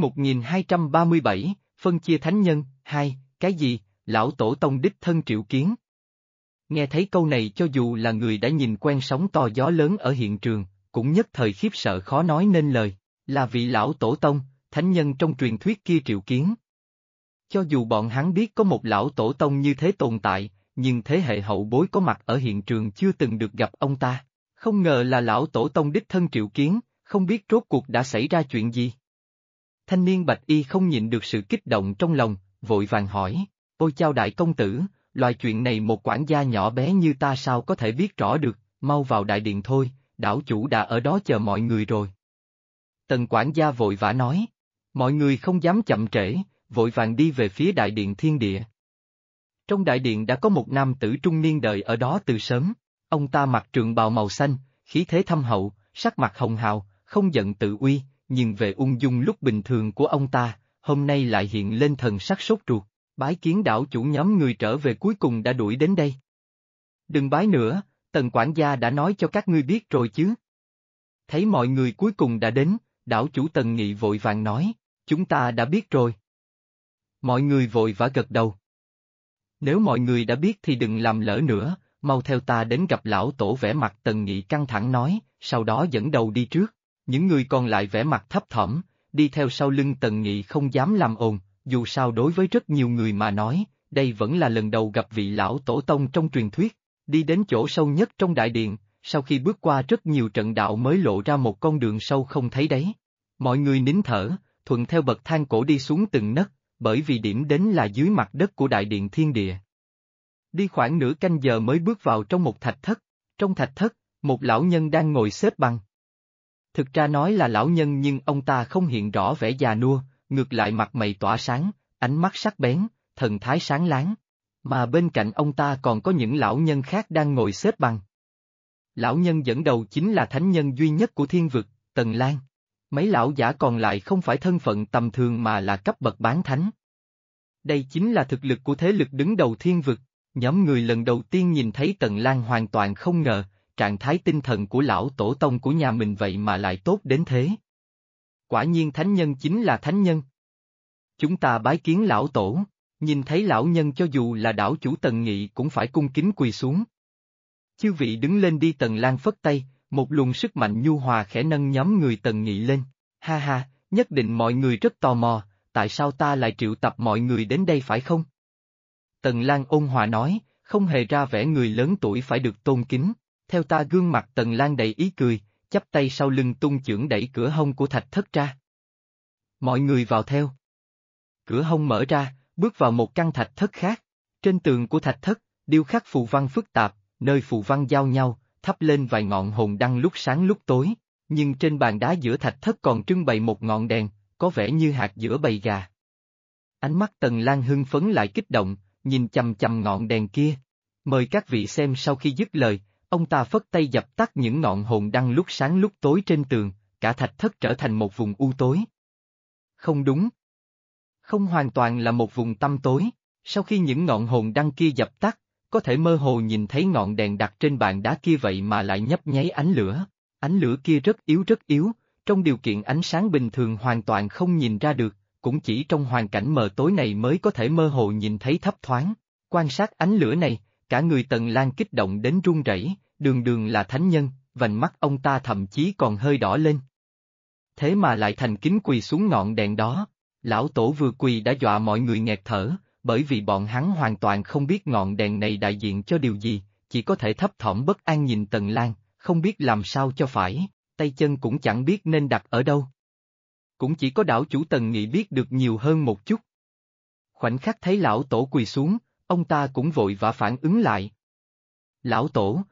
Speaker 1: 1237, phân chia thánh nhân, 2, cái gì, lão tổ tông đích thân triệu kiến. Nghe thấy câu này cho dù là người đã nhìn quen sóng to gió lớn ở hiện trường, cũng nhất thời khiếp sợ khó nói nên lời, là vị lão tổ tông, thánh nhân trong truyền thuyết kia triệu kiến. Cho dù bọn hắn biết có một lão tổ tông như thế tồn tại, nhưng thế hệ hậu bối có mặt ở hiện trường chưa từng được gặp ông ta. Không ngờ là lão tổ tông đích thân triệu kiến, không biết rốt cuộc đã xảy ra chuyện gì. Thanh niên bạch y không nhịn được sự kích động trong lòng, vội vàng hỏi, ôi chao đại công tử, loại chuyện này một quản gia nhỏ bé như ta sao có thể biết rõ được, mau vào đại điện thôi, đảo chủ đã ở đó chờ mọi người rồi. Tần quản gia vội vã nói, mọi người không dám chậm trễ, vội vàng đi về phía đại điện thiên địa. Trong đại điện đã có một nam tử trung niên đợi ở đó từ sớm, ông ta mặc trường bào màu xanh, khí thế thâm hậu, sắc mặt hồng hào, không giận tự uy, nhưng về ung dung lúc bình thường của ông ta, hôm nay lại hiện lên thần sắc sốt ruột, bái kiến đảo chủ nhóm người trở về cuối cùng đã đuổi đến đây. Đừng bái nữa, tần quản gia đã nói cho các ngươi biết rồi chứ. Thấy mọi người cuối cùng đã đến, đảo chủ Tần Nghị vội vàng nói, chúng ta đã biết rồi. Mọi người vội vã gật đầu. Nếu mọi người đã biết thì đừng làm lỡ nữa, mau theo ta đến gặp lão tổ. Vẻ mặt Tần Nghị căng thẳng nói, sau đó dẫn đầu đi trước, những người còn lại vẻ mặt thấp thỏm, đi theo sau lưng Tần Nghị không dám làm ồn, dù sao đối với rất nhiều người mà nói, đây vẫn là lần đầu gặp vị lão tổ tông trong truyền thuyết, đi đến chỗ sâu nhất trong đại điện, sau khi bước qua rất nhiều trận đạo mới lộ ra một con đường sâu không thấy đáy. Mọi người nín thở, thuận theo bậc thang cổ đi xuống từng nấc, bởi vì điểm đến là dưới mặt đất của đại điện thiên địa. Đi khoảng nửa canh giờ mới bước vào trong một thạch thất, trong thạch thất, một lão nhân đang ngồi xếp bằng. Thực ra nói là lão nhân nhưng ông ta không hiện rõ vẻ già nua, ngược lại mặt mày tỏa sáng, ánh mắt sắc bén, thần thái sáng láng. Mà bên cạnh ông ta còn có những lão nhân khác đang ngồi xếp bằng. Lão nhân dẫn đầu chính là thánh nhân duy nhất của thiên vực, Tần Lang. Mấy lão giả còn lại không phải thân phận tầm thường mà là cấp bậc bán thánh. Đây chính là thực lực của thế lực đứng đầu thiên vực. Nhóm người lần đầu tiên nhìn thấy Tần Lang hoàn toàn không ngờ, trạng thái tinh thần của lão tổ tông của nhà mình vậy mà lại tốt đến thế. Quả nhiên thánh nhân chính là thánh nhân. Chúng ta bái kiến lão tổ, nhìn thấy lão nhân cho dù là đảo chủ Tần Nghị cũng phải cung kính quỳ xuống. Chư vị đứng lên đi, Tần Lang phất tay, một luồng sức mạnh nhu hòa khẽ nâng nhóm người Tần Nghị lên. Ha ha, nhất định mọi người rất tò mò, tại sao ta lại triệu tập mọi người đến đây phải không? Tần Lang ôn hòa nói, không hề ra vẻ người lớn tuổi phải được tôn kính. Theo ta, gương mặt Tần Lang đầy ý cười, chắp tay sau lưng tung chưởng đẩy cửa hông của thạch thất ra. Mọi người vào theo. Cửa hông mở ra, bước vào một căn thạch thất khác. Trên tường của thạch thất, điêu khắc phù văn phức tạp, nơi phù văn giao nhau, thắp lên vài ngọn hồn đăng lúc sáng lúc tối. Nhưng trên bàn đá giữa thạch thất còn trưng bày một ngọn đèn, có vẻ như hạt giữa bầy gà. Ánh mắt Tần Lang hưng phấn lại kích động, nhìn chằm chằm ngọn đèn kia. Mời các vị xem. Sau khi dứt lời, ông ta phất tay dập tắt những ngọn hồn đăng lúc sáng lúc tối trên tường, cả thạch thất trở thành một vùng u tối. Không đúng. Không hoàn toàn là một vùng tăm tối, sau khi những ngọn hồn đăng kia dập tắt, có thể mơ hồ nhìn thấy ngọn đèn đặt trên bàn đá kia vậy mà lại nhấp nháy ánh lửa. Ánh lửa kia rất yếu, trong điều kiện ánh sáng bình thường hoàn toàn không nhìn ra được, cũng chỉ trong hoàn cảnh mờ tối này mới có thể mơ hồ nhìn thấy thấp thoáng. Quan sát ánh lửa này, cả người Tần Lang kích động đến run rẩy, đường đường là thánh nhân, vành mắt ông ta thậm chí còn hơi đỏ lên. Thế mà lại thành kính quỳ xuống ngọn đèn đó. Lão tổ vừa quỳ đã dọa mọi người nghẹt thở, bởi vì bọn hắn hoàn toàn không biết ngọn đèn này đại diện cho điều gì, chỉ có thể thấp thỏm bất an nhìn Tần Lang, không biết làm sao cho phải, tay chân cũng chẳng biết nên đặt ở đâu. Cũng chỉ có đảo chủ Tần Nghị biết được nhiều hơn một chút. Khoảnh khắc thấy lão tổ quỳ xuống, ông ta cũng vội vã phản ứng lại. Lão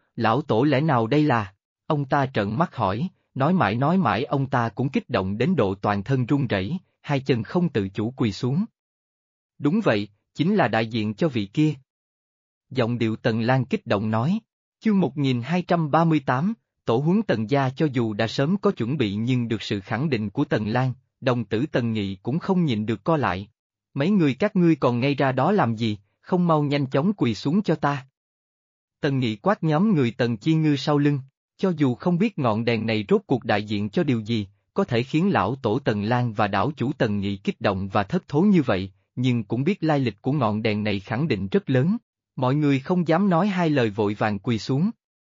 Speaker 1: tổ lẽ nào đây là? Ông ta trợn mắt hỏi, nói mãi ông ta cũng kích động đến độ toàn thân run rẩy, hai chân không tự chủ quỳ xuống. Đúng vậy, chính là đại diện cho vị kia. Giọng điệu Tần Lang kích động nói, chương 1238, tổ huấn Tần gia cho dù đã sớm có chuẩn bị nhưng được sự khẳng định của Tần Lang, đồng tử Tần Nghị cũng không nhịn được co lại. Mấy người các ngươi còn ngây ra đó làm gì, không mau nhanh chóng quỳ xuống cho ta. Tần Nghị quát nhóm người Tần Chi Ngư sau lưng, cho dù không biết ngọn đèn này rốt cuộc đại diện cho điều gì, có thể khiến lão tổ Tần Lang và đảo chủ Tần Nghị kích động và thất thố như vậy, nhưng cũng biết lai lịch của ngọn đèn này khẳng định rất lớn. Mọi người không dám nói hai lời vội vàng quỳ xuống.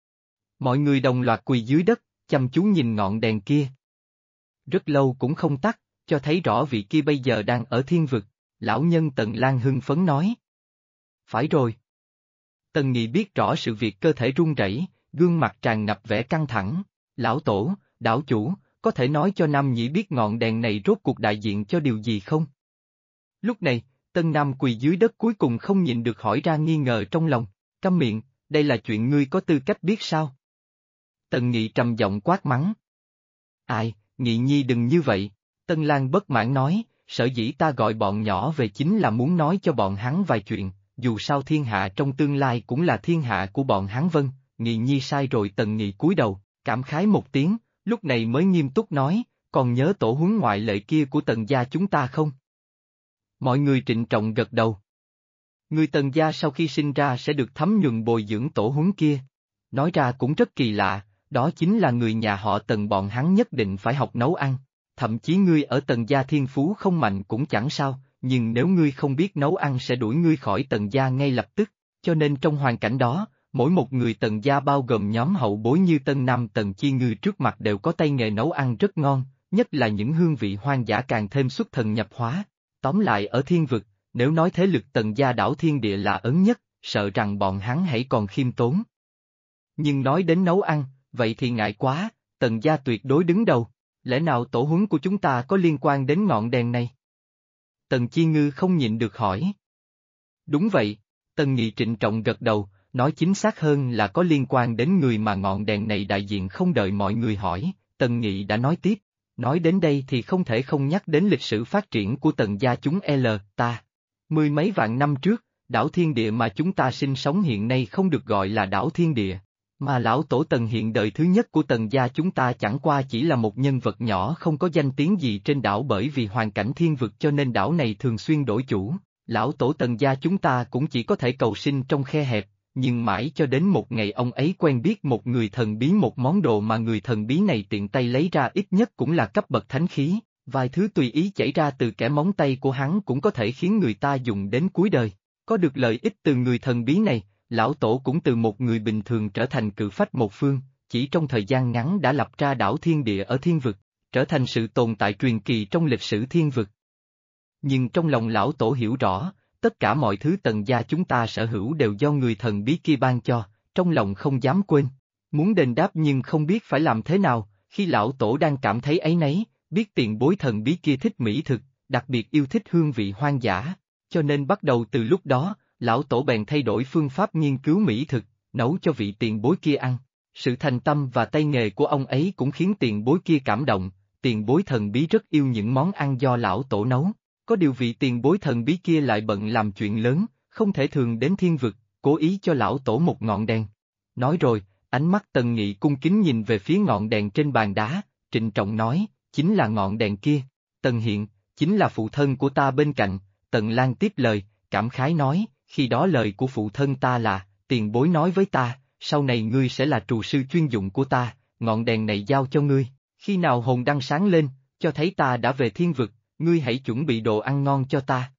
Speaker 1: Mọi người đồng loạt quỳ dưới đất, chăm chú nhìn ngọn đèn kia. Rất lâu cũng không tắt, cho thấy rõ vị kia bây giờ đang ở thiên vực, lão nhân Tần Lang hưng phấn nói. Phải rồi. Tần Nghị biết rõ sự việc, cơ thể run rẩy, gương mặt tràn ngập vẻ căng thẳng. Lão tổ, đảo chủ, có thể nói cho Nam Nhĩ biết ngọn đèn này rốt cuộc đại diện cho điều gì không? Lúc này, Tân Nam quỳ dưới đất cuối cùng không nhịn được hỏi ra nghi ngờ trong lòng. Câm miệng, đây là chuyện ngươi có tư cách biết sao? Tần Nghị trầm giọng quát mắng. Ai, Nghị nhi đừng như vậy. Tân Lang bất mãn nói, sở dĩ ta gọi bọn nhỏ về chính là muốn nói cho bọn hắn vài chuyện, dù sao thiên hạ trong tương lai cũng là thiên hạ của bọn hắn. Vâng, Nghị nhi sai rồi. Tần Nghị cúi đầu, cảm khái một tiếng, lúc này mới nghiêm túc nói, còn nhớ tổ huấn ngoại lệ kia của Tần gia chúng ta không? Mọi người trịnh trọng gật đầu. Người Tần gia sau khi sinh ra sẽ được thấm nhuần bồi dưỡng tổ huấn kia. Nói ra cũng rất kỳ lạ, đó chính là người nhà họ Tần, bọn hắn nhất định phải học nấu ăn. Thậm chí ngươi ở Tần gia thiên phú không mạnh cũng chẳng sao, nhưng nếu ngươi không biết nấu ăn sẽ đuổi ngươi khỏi Tần gia ngay lập tức, cho nên trong hoàn cảnh đó, mỗi một người Tần gia bao gồm nhóm hậu bối như Tân Nam Tần Chi Ngư trước mặt đều có tay nghề nấu ăn rất ngon, nhất là những hương vị hoang dã càng thêm xuất thần nhập hóa. Tóm lại ở thiên vực, nếu nói thế lực Tần gia đảo thiên địa là ấn nhất, sợ rằng bọn hắn hãy còn khiêm tốn. Nhưng nói đến nấu ăn, vậy thì ngại quá, Tần gia tuyệt đối đứng đầu. Lẽ nào tổ huấn của chúng ta có liên quan đến ngọn đèn này? Tần Chi Ngư không nhịn được hỏi. Đúng vậy, Tần Nghị trịnh trọng gật đầu, nói chính xác hơn là có liên quan đến người mà ngọn đèn này đại diện. Không đợi mọi người hỏi, Tần Nghị đã nói tiếp, nói đến đây thì không thể không nhắc đến lịch sử phát triển của Tần gia chúng ta. Mười mấy vạn năm trước, đảo Thiên Địa mà chúng ta sinh sống hiện nay không được gọi là đảo Thiên Địa, mà lão tổ Tần hiện đời thứ nhất của Tần gia chúng ta chẳng qua chỉ là một nhân vật nhỏ không có danh tiếng gì trên đảo, bởi vì hoàn cảnh thiên vực cho nên đảo này thường xuyên đổi chủ. Lão tổ Tần gia chúng ta cũng chỉ có thể cầu sinh trong khe hẹp, nhưng mãi cho đến một ngày ông ấy quen biết một người thần bí, một món đồ mà người thần bí này tiện tay lấy ra ít nhất cũng là cấp bậc thánh khí, vài thứ tùy ý chảy ra từ kẽ móng tay của hắn cũng có thể khiến người ta dùng đến cuối đời. Có được lợi ích từ người thần bí này, lão tổ cũng từ một người bình thường trở thành cự phách một phương, chỉ trong thời gian ngắn đã lập ra đảo Thiên Địa ở thiên vực, trở thành sự tồn tại truyền kỳ trong lịch sử thiên vực. Nhưng trong lòng lão tổ hiểu rõ, tất cả mọi thứ Tần gia chúng ta sở hữu đều do người thần bí kia ban cho, trong lòng không dám quên. Muốn đền đáp nhưng không biết phải làm thế nào, khi lão tổ đang cảm thấy áy náy, biết tiền bối thần bí kia thích mỹ thực, đặc biệt yêu thích hương vị hoang dã, cho nên bắt đầu từ lúc đó, lão tổ bèn thay đổi phương pháp nghiên cứu mỹ thực, nấu cho vị tiền bối kia ăn. Sự thành tâm và tay nghề của ông ấy cũng khiến tiền bối kia cảm động, tiền bối thần bí rất yêu những món ăn do lão tổ nấu. Có điều vị tiền bối thần bí kia lại bận làm chuyện lớn, không thể thường đến thiên vực, cố ý cho lão tổ một ngọn đèn. Nói rồi, ánh mắt Tần Nghị cung kính nhìn về phía ngọn đèn trên bàn đá, trịnh trọng nói, chính là ngọn đèn kia. Tần Hiện, chính là phụ thân của ta bên cạnh. Tần Lang tiếp lời, cảm khái nói, khi đó lời của phụ thân ta là, tiền bối nói với ta, sau này ngươi sẽ là trù sư chuyên dụng của ta, ngọn đèn này giao cho ngươi, khi nào hồn đăng sáng lên, cho thấy ta đã về thiên vực, ngươi hãy chuẩn bị đồ ăn ngon cho ta.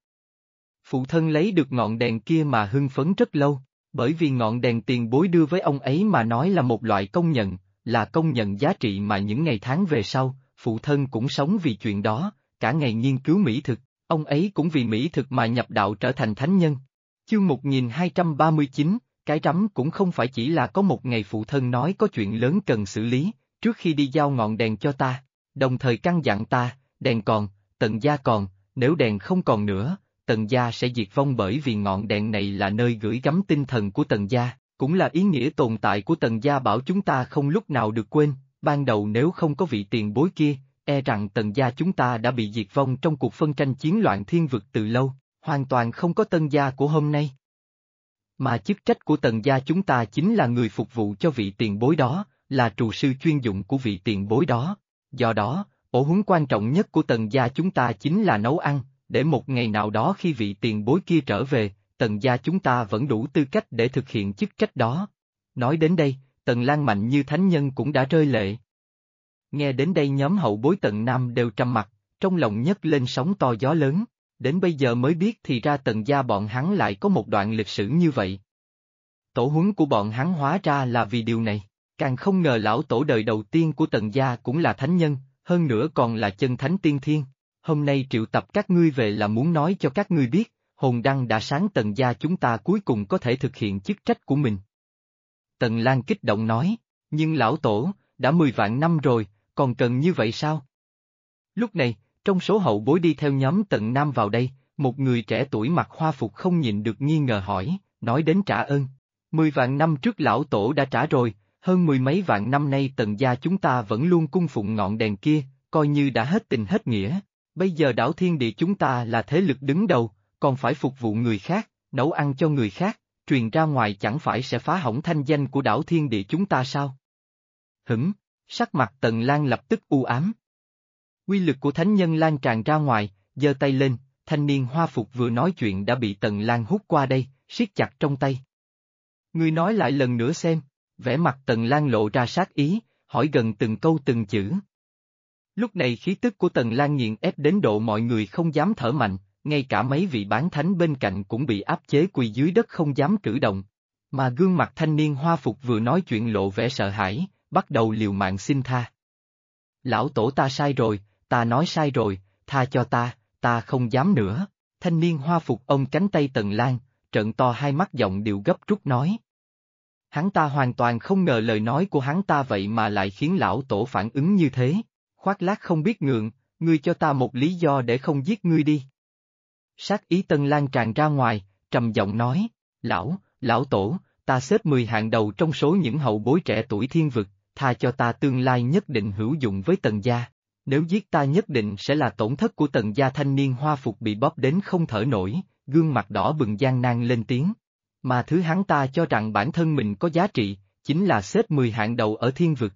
Speaker 1: Phụ thân lấy được ngọn đèn kia mà hưng phấn rất lâu, bởi vì ngọn đèn tiền bối đưa với ông ấy mà nói là một loại công nhận, là công nhận giá trị mà những ngày tháng về sau, phụ thân cũng sống vì chuyện đó, cả ngày nghiên cứu mỹ thực, ông ấy cũng vì mỹ thực mà nhập đạo trở thành thánh nhân. Chương 1239, cái rắm cũng không phải chỉ là có một ngày phụ thân nói có chuyện lớn cần xử lý, trước khi đi giao ngọn đèn cho ta, đồng thời căn dặn ta, đèn còn, Tần gia còn, nếu đèn không còn nữa, Tần gia sẽ diệt vong, bởi vì ngọn đèn này là nơi gửi gắm tinh thần của Tần gia, cũng là ý nghĩa tồn tại của Tần gia, bảo chúng ta không lúc nào được quên. Ban đầu nếu không có vị tiền bối kia, e rằng Tần gia chúng ta đã bị diệt vong trong cuộc phân tranh chiến loạn thiên vực từ lâu, hoàn toàn không có Tần gia của hôm nay. Mà chức trách của Tần gia chúng ta chính là người phục vụ cho vị tiền bối đó, là trù sư chuyên dụng của vị tiền bối đó. Do đó, ổ huấn quan trọng nhất của Tần gia chúng ta chính là nấu ăn, để một ngày nào đó khi vị tiền bối kia trở về, Tần gia chúng ta vẫn đủ tư cách để thực hiện chức trách đó. Nói đến đây, Tần Lang mạnh như thánh nhân cũng đã rơi lệ. Nghe đến đây nhóm hậu bối Tần Nam đều trầm mặc, trong lòng nhấc lên sóng to gió lớn, đến bây giờ mới biết thì ra Tần gia bọn hắn lại có một đoạn lịch sử như vậy. Tổ huấn của bọn hắn hóa ra là vì điều này, càng không ngờ lão tổ đời đầu tiên của Tần gia cũng là thánh nhân, hơn nữa còn là chân thánh tiên thiên. Hôm nay triệu tập các ngươi về là muốn nói cho các ngươi biết, hồn đăng đã sáng, Tần gia chúng ta cuối cùng có thể thực hiện chức trách của mình. Tần Lang kích động nói, nhưng lão tổ, đã 10 vạn năm rồi, còn cần như vậy sao? Lúc này, trong số hậu bối đi theo nhóm Tần Nam vào đây, một người trẻ tuổi mặc hoa phục không nhịn được nghi ngờ hỏi, nói đến trả ơn. 10 vạn năm trước lão tổ đã trả rồi, hơn 10 mấy vạn năm nay Tần gia chúng ta vẫn luôn cung phụng ngọn đèn kia, coi như đã hết tình hết nghĩa. Bây giờ đảo Thiên Địa chúng ta là thế lực đứng đầu, còn phải phục vụ người khác, nấu ăn cho người khác, truyền ra ngoài chẳng phải sẽ phá hỏng thanh danh của đảo Thiên Địa chúng ta sao? Sắc mặt Tần Lang lập tức u ám. Uy lực của thánh nhân lan tràn ra ngoài, giơ tay lên, thanh niên hoa phục vừa nói chuyện đã bị Tần Lang hút qua đây, siết chặt trong tay. Ngươi nói lại lần nữa xem, vẻ mặt Tần Lang lộ ra sát ý, hỏi gần từng câu từng chữ. Lúc này khí tức của Tần Lang nghiền ép đến độ mọi người không dám thở mạnh, ngay cả mấy vị bán thánh bên cạnh cũng bị áp chế quỳ dưới đất không dám cử động. Mà gương mặt thanh niên hoa phục vừa nói chuyện lộ vẻ sợ hãi, bắt đầu liều mạng xin tha. Lão tổ ta sai rồi, ta nói sai rồi, tha cho ta không dám nữa. Thanh niên hoa phục ôm cánh tay Tần Lang, trợn to hai mắt giọng điệu gấp rút nói. Hắn ta hoàn toàn không ngờ lời nói của hắn ta vậy mà lại khiến lão tổ phản ứng như thế. Khoác lác không biết ngượng, ngươi cho ta một lý do để không giết ngươi đi. Sát ý Tần Lang tràn ra ngoài, trầm giọng nói, lão tổ, ta xếp 10 hạng đầu trong số những hậu bối trẻ tuổi thiên vực, tha cho ta tương lai nhất định hữu dụng với Tần gia. Nếu giết ta nhất định sẽ là tổn thất của Tần gia. Thanh niên hoa phục bị bóp đến không thở nổi, gương mặt đỏ bừng gian nan lên tiếng. Mà thứ hắn ta cho rằng bản thân mình có giá trị, chính là xếp 10 hạng đầu ở thiên vực.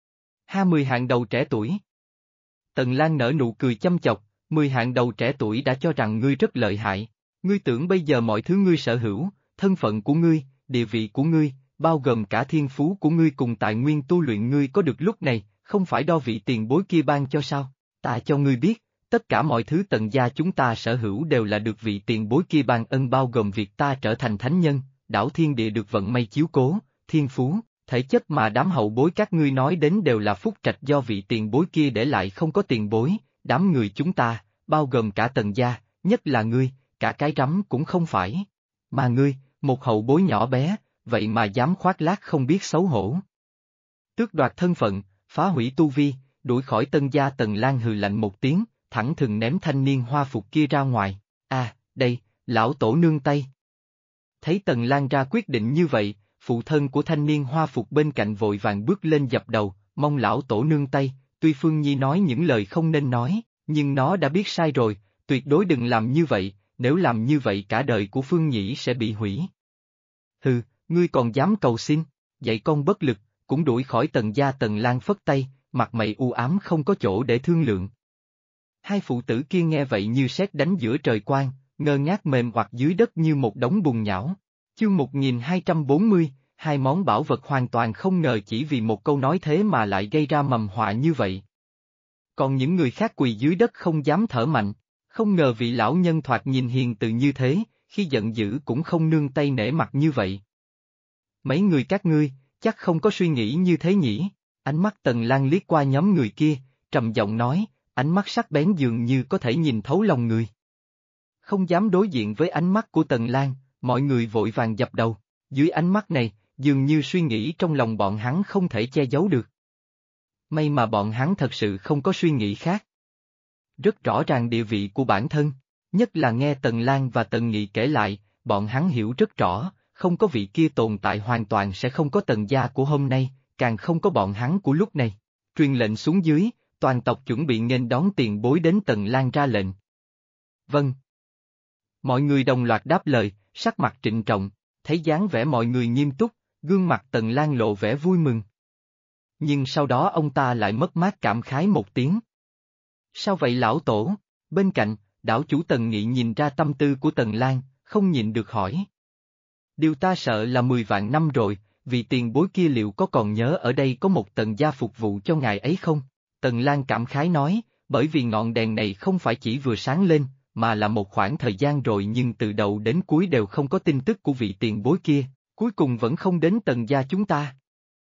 Speaker 1: 10 hạng đầu trẻ tuổi. Tần Lang nở nụ cười châm chọc, 10 hạng đầu trẻ tuổi đã cho rằng ngươi rất lợi hại. Ngươi tưởng bây giờ mọi thứ ngươi sở hữu, thân phận của ngươi, địa vị của ngươi, bao gồm cả thiên phú của ngươi cùng tài nguyên tu luyện ngươi có được lúc này, không phải do vị tiền bối kia ban cho sao? Ta cho ngươi biết, tất cả mọi thứ Tần gia chúng ta sở hữu đều là được vị tiền bối kia ban ân, bao gồm việc ta trở thành thánh nhân, đảo thiên địa được vận may chiếu cố, thiên phú, thể chất mà đám hậu bối các ngươi nói đến đều là phúc trạch do vị tiền bối kia để lại. Không có tiền bối, đám người chúng ta, bao gồm cả Tần gia, nhất là ngươi, cả cái rắm cũng không phải. Mà ngươi, một hậu bối nhỏ bé, vậy mà dám khoác lác không biết xấu hổ. Tước đoạt thân phận, phá hủy tu vi, đuổi khỏi Tần gia. Tần Lang hừ lạnh một tiếng, thẳng thừng ném thanh niên hoa phục kia ra ngoài. Đây, lão tổ nương tay. Thấy Tần Lang ra quyết định như vậy, phụ thân của thanh niên hoa phục bên cạnh vội vàng bước lên dập đầu, mong lão tổ nương tay. Tuy Phương Nhi nói những lời không nên nói, nhưng nó đã biết sai rồi, tuyệt đối đừng làm như vậy, nếu làm như vậy cả đời của Phương Nhĩ sẽ bị hủy. Hừ, ngươi còn dám cầu xin, dạy con bất lực, cũng đuổi khỏi Tần gia. Tần Lang phất tay, mặt mày u ám không có chỗ để thương lượng. Hai phụ tử kia nghe vậy như sét đánh giữa trời quang, ngơ ngác mềm oặt dưới đất như một đống bùn nhão. Chương 1240, hai món bảo vật hoàn toàn không ngờ chỉ vì một câu nói thế mà lại gây ra mầm họa như vậy. Còn những người khác quỳ dưới đất không dám thở mạnh, không ngờ vị lão nhân thoạt nhìn hiền từ như thế, khi giận dữ cũng không nương tay nể mặt như vậy. Mấy người các ngươi, chắc không có suy nghĩ như thế nhỉ? Ánh mắt Tần Lang liếc qua nhóm người kia, trầm giọng nói, ánh mắt sắc bén dường như có thể nhìn thấu lòng người. Không dám đối diện với ánh mắt của Tần Lang, mọi người vội vàng dập đầu. Dưới ánh mắt này, dường như suy nghĩ trong lòng bọn hắn không thể che giấu được. May mà bọn hắn thật sự không có suy nghĩ khác. Rất rõ ràng địa vị của bản thân, nhất là nghe Tần Lang và Tần Nghị kể lại, bọn hắn hiểu rất rõ, không có vị kia tồn tại hoàn toàn sẽ không có Tần gia của hôm nay, càng không có bọn hắn của lúc này. Truyền lệnh xuống dưới, toàn tộc chuẩn bị nghênh đón tiền bối đến. Tần Lang ra lệnh. Vâng. Mọi người đồng loạt đáp lời, sắc mặt trịnh trọng, thấy dáng vẻ mọi người nghiêm túc, gương mặt Tần Lang lộ vẻ vui mừng. Nhưng sau đó ông ta lại mất mát cảm khái một tiếng. Sao vậy lão tổ? Bên cạnh, đảo chủ Tần Nghị nhìn ra tâm tư của Tần Lang, không nhịn được hỏi. Điều ta sợ là 10 vạn năm rồi, vì tiền bối kia liệu có còn nhớ ở đây có một Tần gia phục vụ cho ngài ấy không? Tần Lang cảm khái nói, bởi vì ngọn đèn này không phải chỉ vừa sáng lên, mà là một khoảng thời gian rồi nhưng từ đầu đến cuối đều không có tin tức của vị tiền bối kia, cuối cùng vẫn không đến Tần gia chúng ta.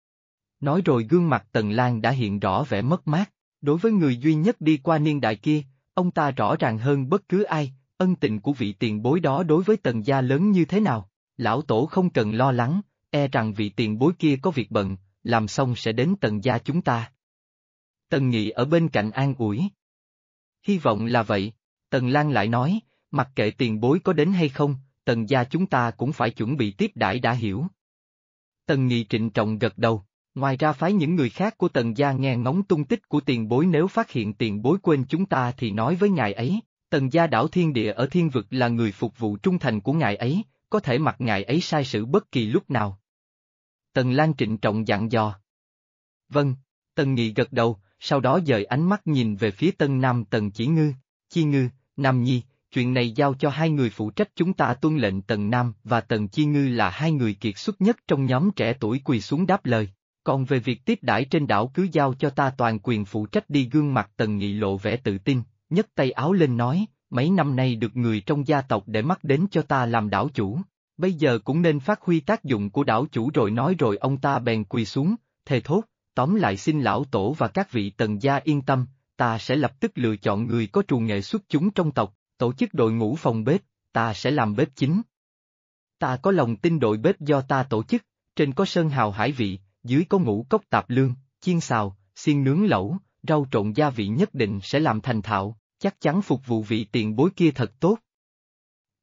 Speaker 1: Nói rồi gương mặt Tần Lang đã hiện rõ vẻ mất mát, đối với người duy nhất đi qua niên đại kia, ông ta rõ ràng hơn bất cứ ai, ân tình của vị tiền bối đó đối với Tần gia lớn như thế nào. Lão tổ không cần lo lắng, e rằng vị tiền bối kia có việc bận, làm xong sẽ đến Tần gia chúng ta. Tần Nghị ở bên cạnh an ủi. Hy vọng là vậy. Tần Lang lại nói, mặc kệ tiền bối có đến hay không, Tần gia chúng ta cũng phải chuẩn bị tiếp đãi đã hiểu. Tần Nghị trịnh trọng gật đầu, ngoài ra phái những người khác của Tần gia nghe ngóng tung tích của tiền bối, nếu phát hiện tiền bối quên chúng ta thì nói với ngài ấy, Tần gia đảo thiên địa ở thiên vực là người phục vụ trung thành của ngài ấy, có thể mặc ngài ấy sai sử bất kỳ lúc nào. Tần Lang trịnh trọng dặn dò. Vâng, Tần Nghị gật đầu, sau đó dời ánh mắt nhìn về phía Tân Nam Tần Chỉ Ngư, Chi Ngư, Nam Nhi, chuyện này giao cho hai người phụ trách chúng ta tuân lệnh. Tần Nam và Tần Chi Ngư là hai người kiệt xuất nhất trong nhóm trẻ tuổi quỳ xuống đáp lời, còn về việc tiếp đãi trên đảo cứ giao cho ta toàn quyền phụ trách đi. Gương mặt Tần Nghị lộ vẻ tự tin, nhấc tay áo lên nói, mấy năm nay được người trong gia tộc để mắt đến cho ta làm đảo chủ, bây giờ cũng nên phát huy tác dụng của đảo chủ rồi. Nói rồi ông ta bèn quỳ xuống, thề thốt, tóm lại xin lão tổ và các vị Tần gia yên tâm, ta sẽ lập tức lựa chọn người có trù nghệ xuất chúng trong tộc, tổ chức đội ngũ phòng bếp, ta sẽ làm bếp chính. Ta có lòng tin đội bếp do ta tổ chức, trên có sơn hào hải vị, dưới có ngũ cốc tạp lương, chiên xào, xiên nướng lẩu, rau trộn gia vị nhất định sẽ làm thành thạo, chắc chắn phục vụ vị tiền bối kia thật tốt.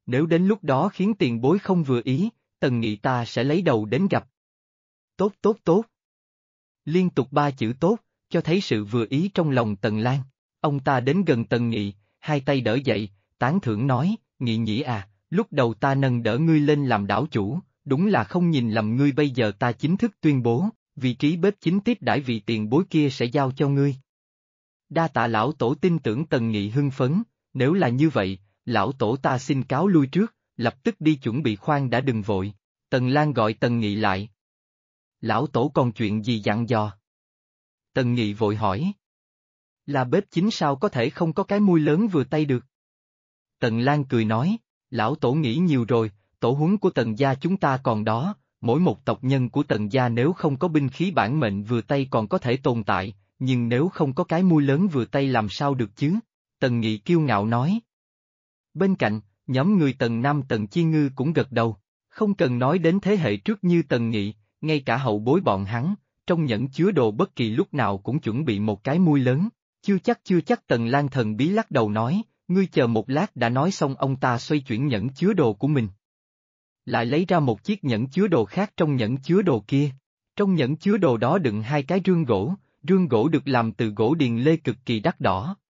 Speaker 1: Nếu đến lúc đó khiến tiền bối không vừa ý, Tần Nghị ta sẽ lấy đầu đến gặp. Tốt tốt tốt. Liên tục 3 chữ tốt, cho thấy sự vừa ý trong lòng Tần Lan. Ông ta đến gần Tần Nghị, hai tay đỡ dậy, tán thưởng nói, Nghị nhĩ à, lúc đầu ta nâng đỡ ngươi lên làm đảo chủ, đúng là không nhìn lầm ngươi, bây giờ ta chính thức tuyên bố, vị trí bếp chính tiếp đãi vị tiền bối kia sẽ giao cho ngươi. Đa tạ lão tổ, tin tưởng Tần Nghị hưng phấn, nếu là như vậy, lão tổ ta xin cáo lui trước, lập tức đi chuẩn bị, khoan đã, đừng vội. Tần Lan gọi Tần Nghị lại. Lão tổ còn chuyện gì dặn dò? Tần Nghị vội hỏi. Là bếp chính sao có thể không có cái mui lớn vừa tay được? Tần Lan cười nói, lão tổ nghĩ nhiều rồi, tổ huấn của Tần gia chúng ta còn đó, mỗi một tộc nhân của Tần gia nếu không có binh khí bản mệnh vừa tay còn có thể tồn tại, nhưng nếu không có cái mui lớn vừa tay làm sao được chứ? Tần Nghị kiêu ngạo nói. Bên cạnh, nhóm người Tần Nam Tần Chi Ngư cũng gật đầu, không cần nói đến thế hệ trước như Tần Nghị, ngay cả hậu bối bọn hắn, trong nhẫn chứa đồ bất kỳ lúc nào cũng chuẩn bị một cái mui lớn. Chưa chắc. Tần Lan thần bí lắc đầu nói, ngươi chờ một lát, đã nói xong ông ta xoay chuyển nhẫn chứa đồ của mình. Lại lấy ra một chiếc nhẫn chứa đồ khác trong nhẫn chứa đồ kia. Trong nhẫn chứa đồ đó đựng 2 cái rương gỗ được làm từ gỗ điền lê cực kỳ đắt đỏ.